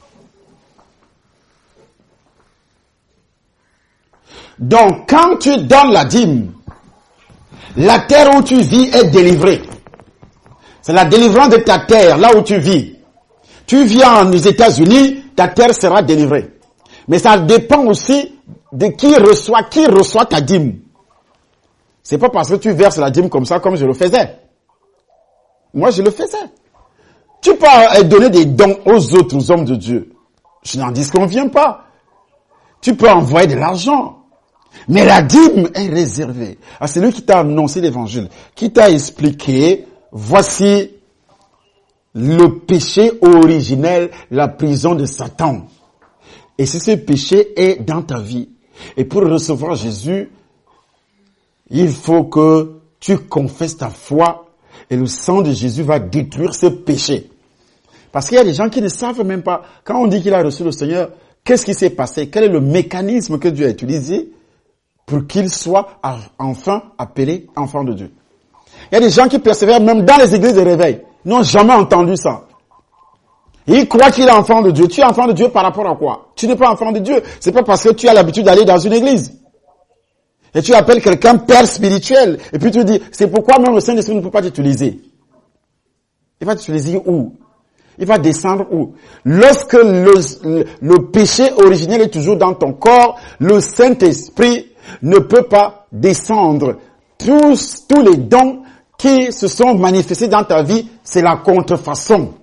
Speaker 1: Donc, quand tu donnes la dîme, la terre où tu vis est délivrée. C'est la délivrance de ta terre, là où tu vis. Tu viens aux États-Unis, ta terre sera délivrée. Mais ça dépend aussi de qui reçoit ta dîme. C'est pas parce que tu verses la dîme comme ça, comme je le faisais. Moi, je le faisais. Tu peux donner des dons aux autres hommes de Dieu. Je n'en disconviens pas. Tu peux envoyer de l'argent. Mais la dîme est réservée à celui qui t'a annoncé l'évangile, qui t'a expliqué, voici le péché originel, la prison de Satan. Et si ce péché est dans ta vie, et pour recevoir Jésus, il faut que tu confesses ta foi et le sang de Jésus va détruire ce péché. Parce qu'il y a des gens qui ne savent même pas, quand on dit qu'il a reçu le Seigneur, qu'est-ce qui s'est passé? Quel est le mécanisme que Dieu a utilisé pour qu'il soit enfin appelé enfant de Dieu? Il y a des gens qui persévèrent même dans les églises de réveil, n'ont jamais entendu ça. Ils croient qu'il est enfant de Dieu. Tu es enfant de Dieu par rapport à quoi? Tu n'es pas enfant de Dieu. C'est pas parce que tu as l'habitude d'aller dans une église. Et tu appelles quelqu'un père spirituel. Et puis tu dis, c'est pourquoi même le Saint-Esprit ne peut pas t'utiliser. Il va t'utiliser où? Il va descendre où? Lorsque le péché originel est toujours dans ton corps, le Saint-Esprit ne peut pas descendre, tous les dons qui se sont manifestés dans ta vie, c'est la contrefaçon.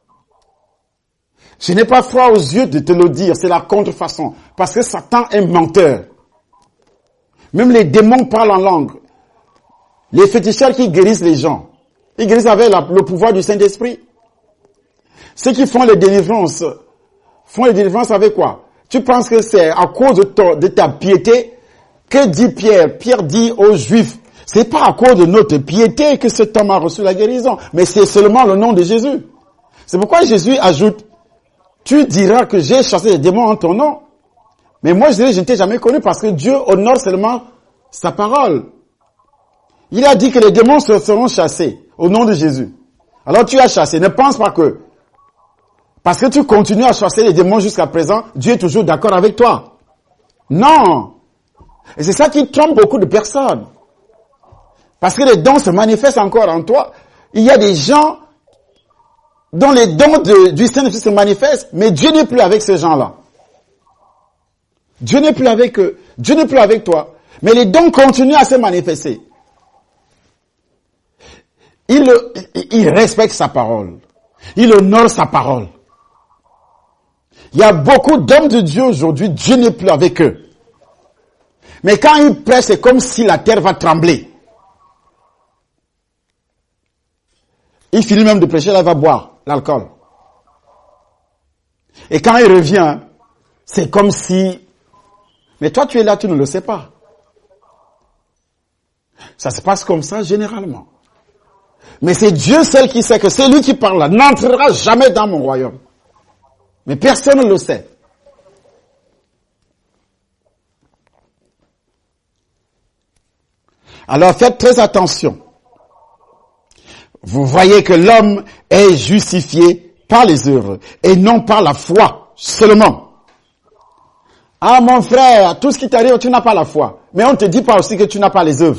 Speaker 1: Je n'ai pas froid aux yeux de te le dire, c'est la contrefaçon. Parce que Satan est menteur. Même les démons parlent en langue. Les féticheurs qui guérissent les gens, ils guérissent avec le pouvoir du Saint-Esprit. Ceux qui font les délivrances avec quoi? Tu penses que c'est à cause de ta piété? Que dit Pierre? Pierre dit aux Juifs, c'est pas à cause de notre piété que cet homme a reçu la guérison, mais c'est seulement le nom de Jésus. C'est pourquoi Jésus ajoute, tu diras que j'ai chassé les démons en ton nom. Mais moi je dirais, je ne t'ai jamais connu parce que Dieu honore seulement sa parole. Il a dit que les démons seront chassés au nom de Jésus. Alors tu as chassé. Ne pense pas que parce que tu continues à chasser les démons jusqu'à présent, Dieu est toujours d'accord avec toi. Non. Et c'est ça qui trompe beaucoup de personnes. Parce que les dons se manifestent encore en toi. Il y a des gens dont les dons du Saint-Esprit se manifestent, mais Dieu n'est plus avec ces gens-là. Dieu n'est plus avec eux. Dieu n'est plus avec toi. Mais les dons continuent à se manifester. Il respecte sa parole. Il honore sa parole. Il y a beaucoup d'hommes de Dieu aujourd'hui, Dieu n'est plus avec eux. Mais quand ils prêchent, c'est comme si la terre va trembler. Il finit même de prêcher, là, il va boire l'alcool. Et quand il revient, c'est comme si... Mais toi, tu es là, tu ne le sais pas. Ça se passe comme ça, généralement. Mais c'est Dieu seul qui sait que c'est lui qui parle là, n'entrera jamais dans mon royaume. Mais personne ne le sait. Alors faites très attention. Vous voyez que l'homme est justifié par les œuvres et non par la foi seulement. Ah mon frère, tout ce qui t'arrive, tu n'as pas la foi. Mais on ne te dit pas aussi que tu n'as pas les œuvres.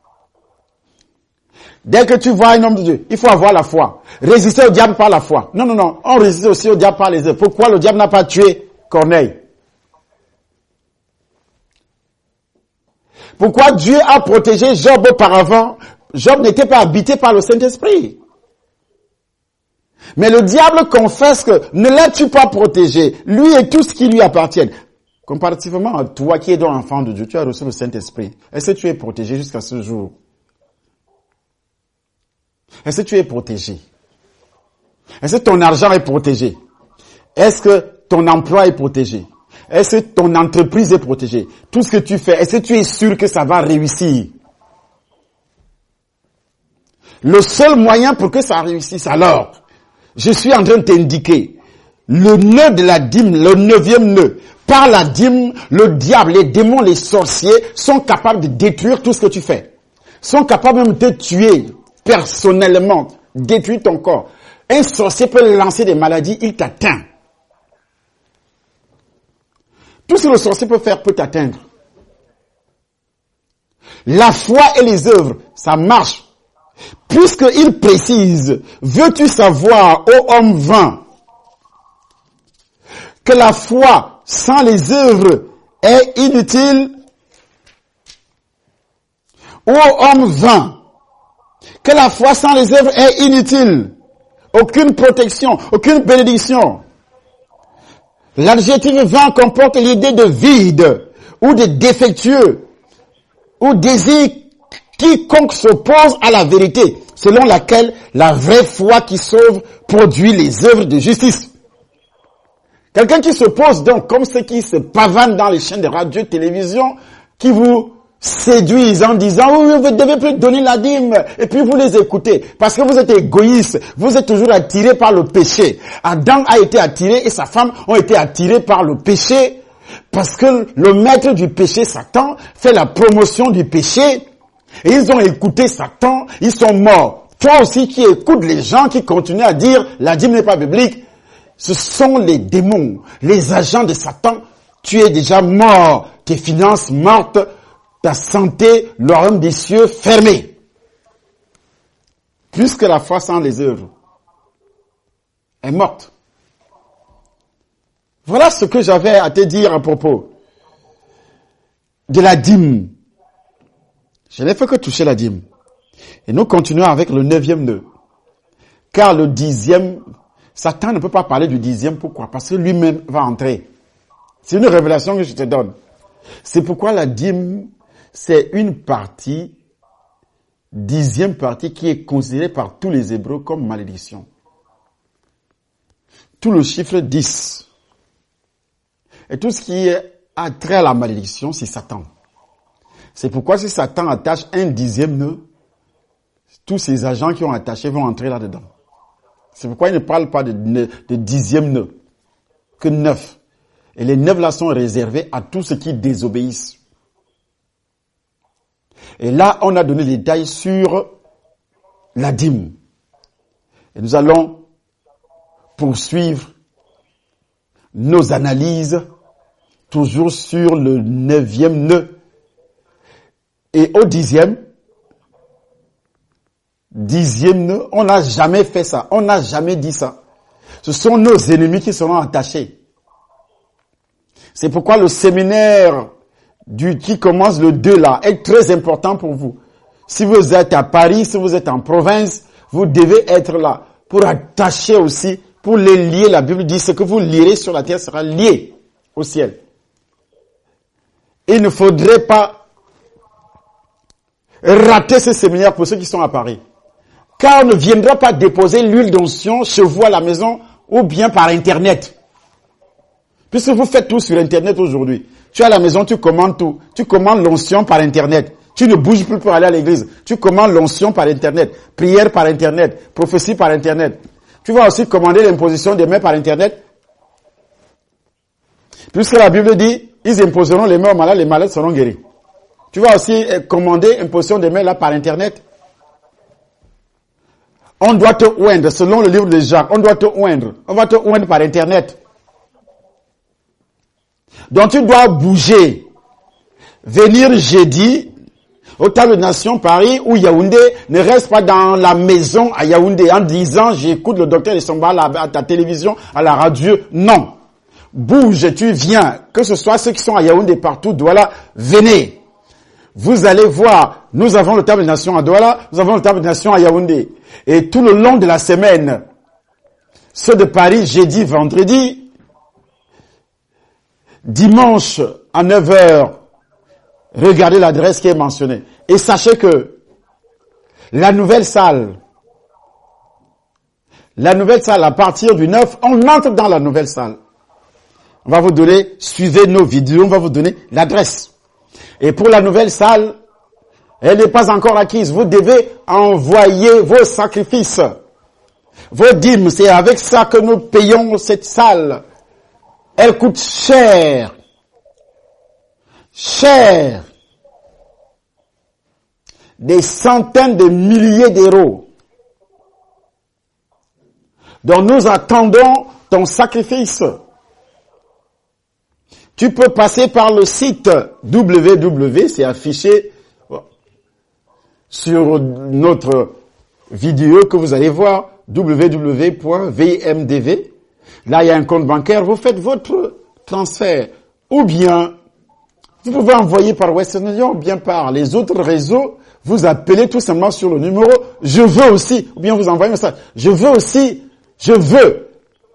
Speaker 1: Dès que tu vois un homme de Dieu, il faut avoir la foi. Résister au diable par la foi. Non, non, non. On résiste aussi au diable par les œuvres. Pourquoi le diable n'a pas tué Corneille? Pourquoi Dieu a protégé Job auparavant? Job n'était pas habité par le Saint-Esprit. Mais le diable confesse que ne l'as-tu pas protégé, lui et tout ce qui lui appartient. Comparativement à toi qui es donc enfant de Dieu, tu as reçu le Saint-Esprit. Est-ce que tu es protégé jusqu'à ce jour? Est-ce que tu es protégé? Est-ce que ton argent est protégé? Est-ce que ton emploi est protégé? Est-ce que ton entreprise est protégée? Tout ce que tu fais, est-ce que tu es sûr que ça va réussir? Le seul moyen pour que ça réussisse, alors, je suis en train de t'indiquer, le nœud de la dîme, le 9e nœud, par la dîme, le diable, les démons, les sorciers sont capables de détruire tout ce que tu fais. Sont capables même de te tuer personnellement, détruire ton corps. Un sorcier peut lancer des maladies, il t'atteint. Tout ce que le sorcier peut faire peut t'atteindre. La foi et les œuvres, ça marche. Puisqu'il précise, veux-tu savoir, ô homme vain, que la foi sans les œuvres est inutile? Ô homme vain, que la foi sans les œuvres est inutile. Aucune protection, aucune bénédiction. L'adjectif vain comporte l'idée de vide, ou de défectueux, ou désir quiconque s'oppose à la vérité, selon laquelle la vraie foi qui sauve produit les œuvres de justice. Quelqu'un qui s'oppose donc, comme ceux qui se pavanent dans les chaînes de radio, télévision, qui vous séduisent en disant, oui, vous devez plus donner la dîme, et puis vous les écoutez, parce que vous êtes égoïste, vous êtes toujours attiré par le péché. Adam a été attiré et sa femme ont été attirés par le péché, parce que le maître du péché, Satan, fait la promotion du péché, et ils ont écouté Satan, ils sont morts. Toi aussi qui écoutes les gens qui continuent à dire, la dîme n'est pas biblique, ce sont les démons, les agents de Satan. Tu es déjà mort, tes finances mortes, ta santé, le royaume des cieux fermé. Puisque la foi sans les œuvres est morte. Voilà ce que j'avais à te dire à propos de la dîme. Je n'ai fait que toucher la dîme. Et nous continuons avec le 9e nœud. Car le 10e, Satan ne peut pas parler du 10e. Pourquoi? Parce que lui-même va entrer. C'est une révélation que je te donne. C'est pourquoi la dîme, c'est une partie, 10e partie, qui est considérée par tous les Hébreux comme malédiction. Tout le chiffre 10. Et tout ce qui a trait à la malédiction, c'est Satan. C'est pourquoi si Satan attache un 10e nœud, tous ces agents qui ont attaché vont entrer là-dedans. C'est pourquoi il ne parle pas de 10e nœud, que 9. Et les 9 là sont réservés à tous ceux qui désobéissent. Et là, on a donné des détails sur la dîme. Et nous allons poursuivre nos analyses toujours sur le 9e nœud. Et au 10e nœud, on n'a jamais fait ça. On n'a jamais dit ça. Ce sont nos ennemis qui seront attachés. C'est pourquoi le séminaire qui commence le 2 là est très important pour vous. Si vous êtes à Paris, si vous êtes en province, vous devez être là pour attacher aussi, pour les lier. La Bible dit ce que vous lirez sur la terre sera lié au ciel. Il ne faudrait pas rater ce séminaire pour ceux qui sont à Paris. Car on ne viendra pas déposer l'huile d'onction chez vous à la maison ou bien par Internet. Puisque vous faites tout sur Internet aujourd'hui. Tu es à la maison, tu commandes tout. Tu commandes l'onction par Internet. Tu ne bouges plus pour aller à l'église. Tu commandes l'onction par Internet. Prière par Internet. Prophétie par Internet. Tu vas aussi commander l'imposition des mains par Internet. Puisque la Bible dit, ils imposeront les mains aux malades, les malades seront guéris. Tu vas aussi commander imposition des mains là par Internet. On doit te oindre, selon le livre de Jacques, on doit te oindre. On va te oindre par Internet. Donc tu dois bouger. Venir jeudi au Table des Nations Paris ou Yaoundé. Ne reste pas dans la maison à Yaoundé en disant j'écoute le docteur Essomba à ta télévision, à la radio. Non. Bouge, tu viens. Que ce soit ceux qui sont à Yaoundé partout, Douala, venez. Vous allez voir, nous avons le Table des Nations à Douala, nous avons le Table des Nations à Yaoundé. Et tout le long de la semaine, ceux de Paris, jeudi, vendredi, dimanche à 9h, regardez l'adresse qui est mentionnée. Et sachez que la nouvelle salle, à partir du 9, on entre dans la nouvelle salle. On va vous donner, suivez nos vidéos, on va vous donner l'adresse. Et pour la nouvelle salle, elle n'est pas encore acquise. Vous devez envoyer vos sacrifices, vos dîmes. C'est avec ça que nous payons cette salle. Elle coûte cher. Cher. Des centaines de milliers d'euros. Donc nous attendons ton sacrifice. Tu peux passer par le site www, c'est affiché sur notre vidéo que vous allez voir, www.vimdv. Là, il y a un compte bancaire, vous faites votre transfert. Ou bien, vous pouvez envoyer par Western Union, ou bien par les autres réseaux, vous appelez tout simplement sur le numéro « Je veux aussi », ou bien vous envoyez un message « Je veux aussi, je veux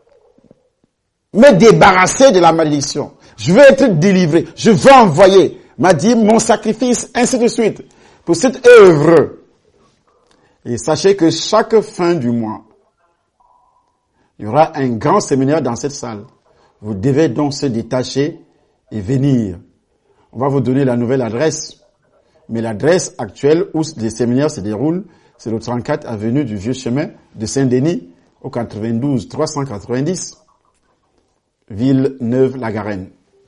Speaker 1: me débarrasser de la malédiction. Je veux être délivré. Je veux envoyer ma dîme, mon sacrifice, ainsi de suite. » Pour cette œuvre. Et sachez que chaque fin du mois, il y aura un grand séminaire dans cette salle. Vous devez donc se détacher et venir. On va vous donner la nouvelle adresse. Mais l'adresse actuelle où les séminaires se déroulent, c'est le 34 avenue du Vieux Chemin de Saint-Denis, au 92 390, Villeneuve-la-Garenne.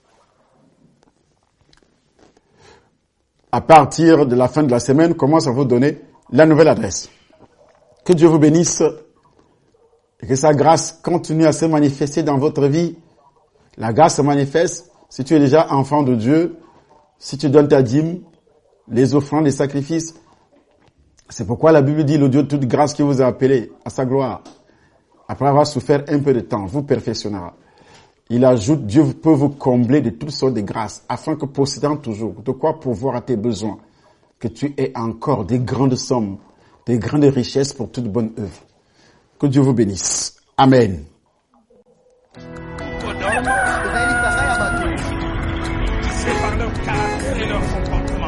Speaker 1: À partir de la fin de la semaine, commence à vous donner la nouvelle adresse. Que Dieu vous bénisse et que sa grâce continue à se manifester dans votre vie. La grâce se manifeste si tu es déjà enfant de Dieu, si tu donnes ta dîme, les offrandes, les sacrifices. C'est pourquoi la Bible dit, le Dieu de toute grâce qui vous a appelé à sa gloire, après avoir souffert un peu de temps, vous perfectionnera. Il ajoute, Dieu peut vous combler de toutes sortes de grâces, afin que possédant toujours de quoi pourvoir à tes besoins, que tu aies encore des grandes sommes, des grandes richesses pour toute bonne œuvre. Que Dieu vous bénisse. Amen.
Speaker 4: C'est par leur caractère et leur comportement.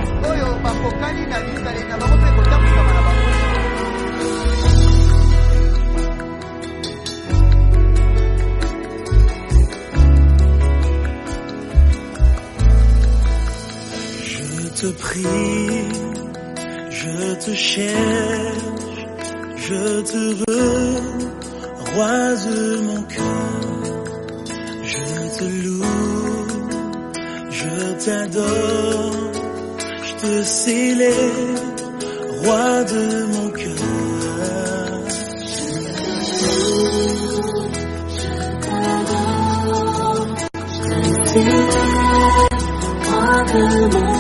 Speaker 5: Je te prie, je te cherche, je te veux, roi de mon cœur. Je te loue, je t'adore, je te célèbre, roi de mon cœur.
Speaker 6: Je t'adore, je te célèbre, roi de mon cœur.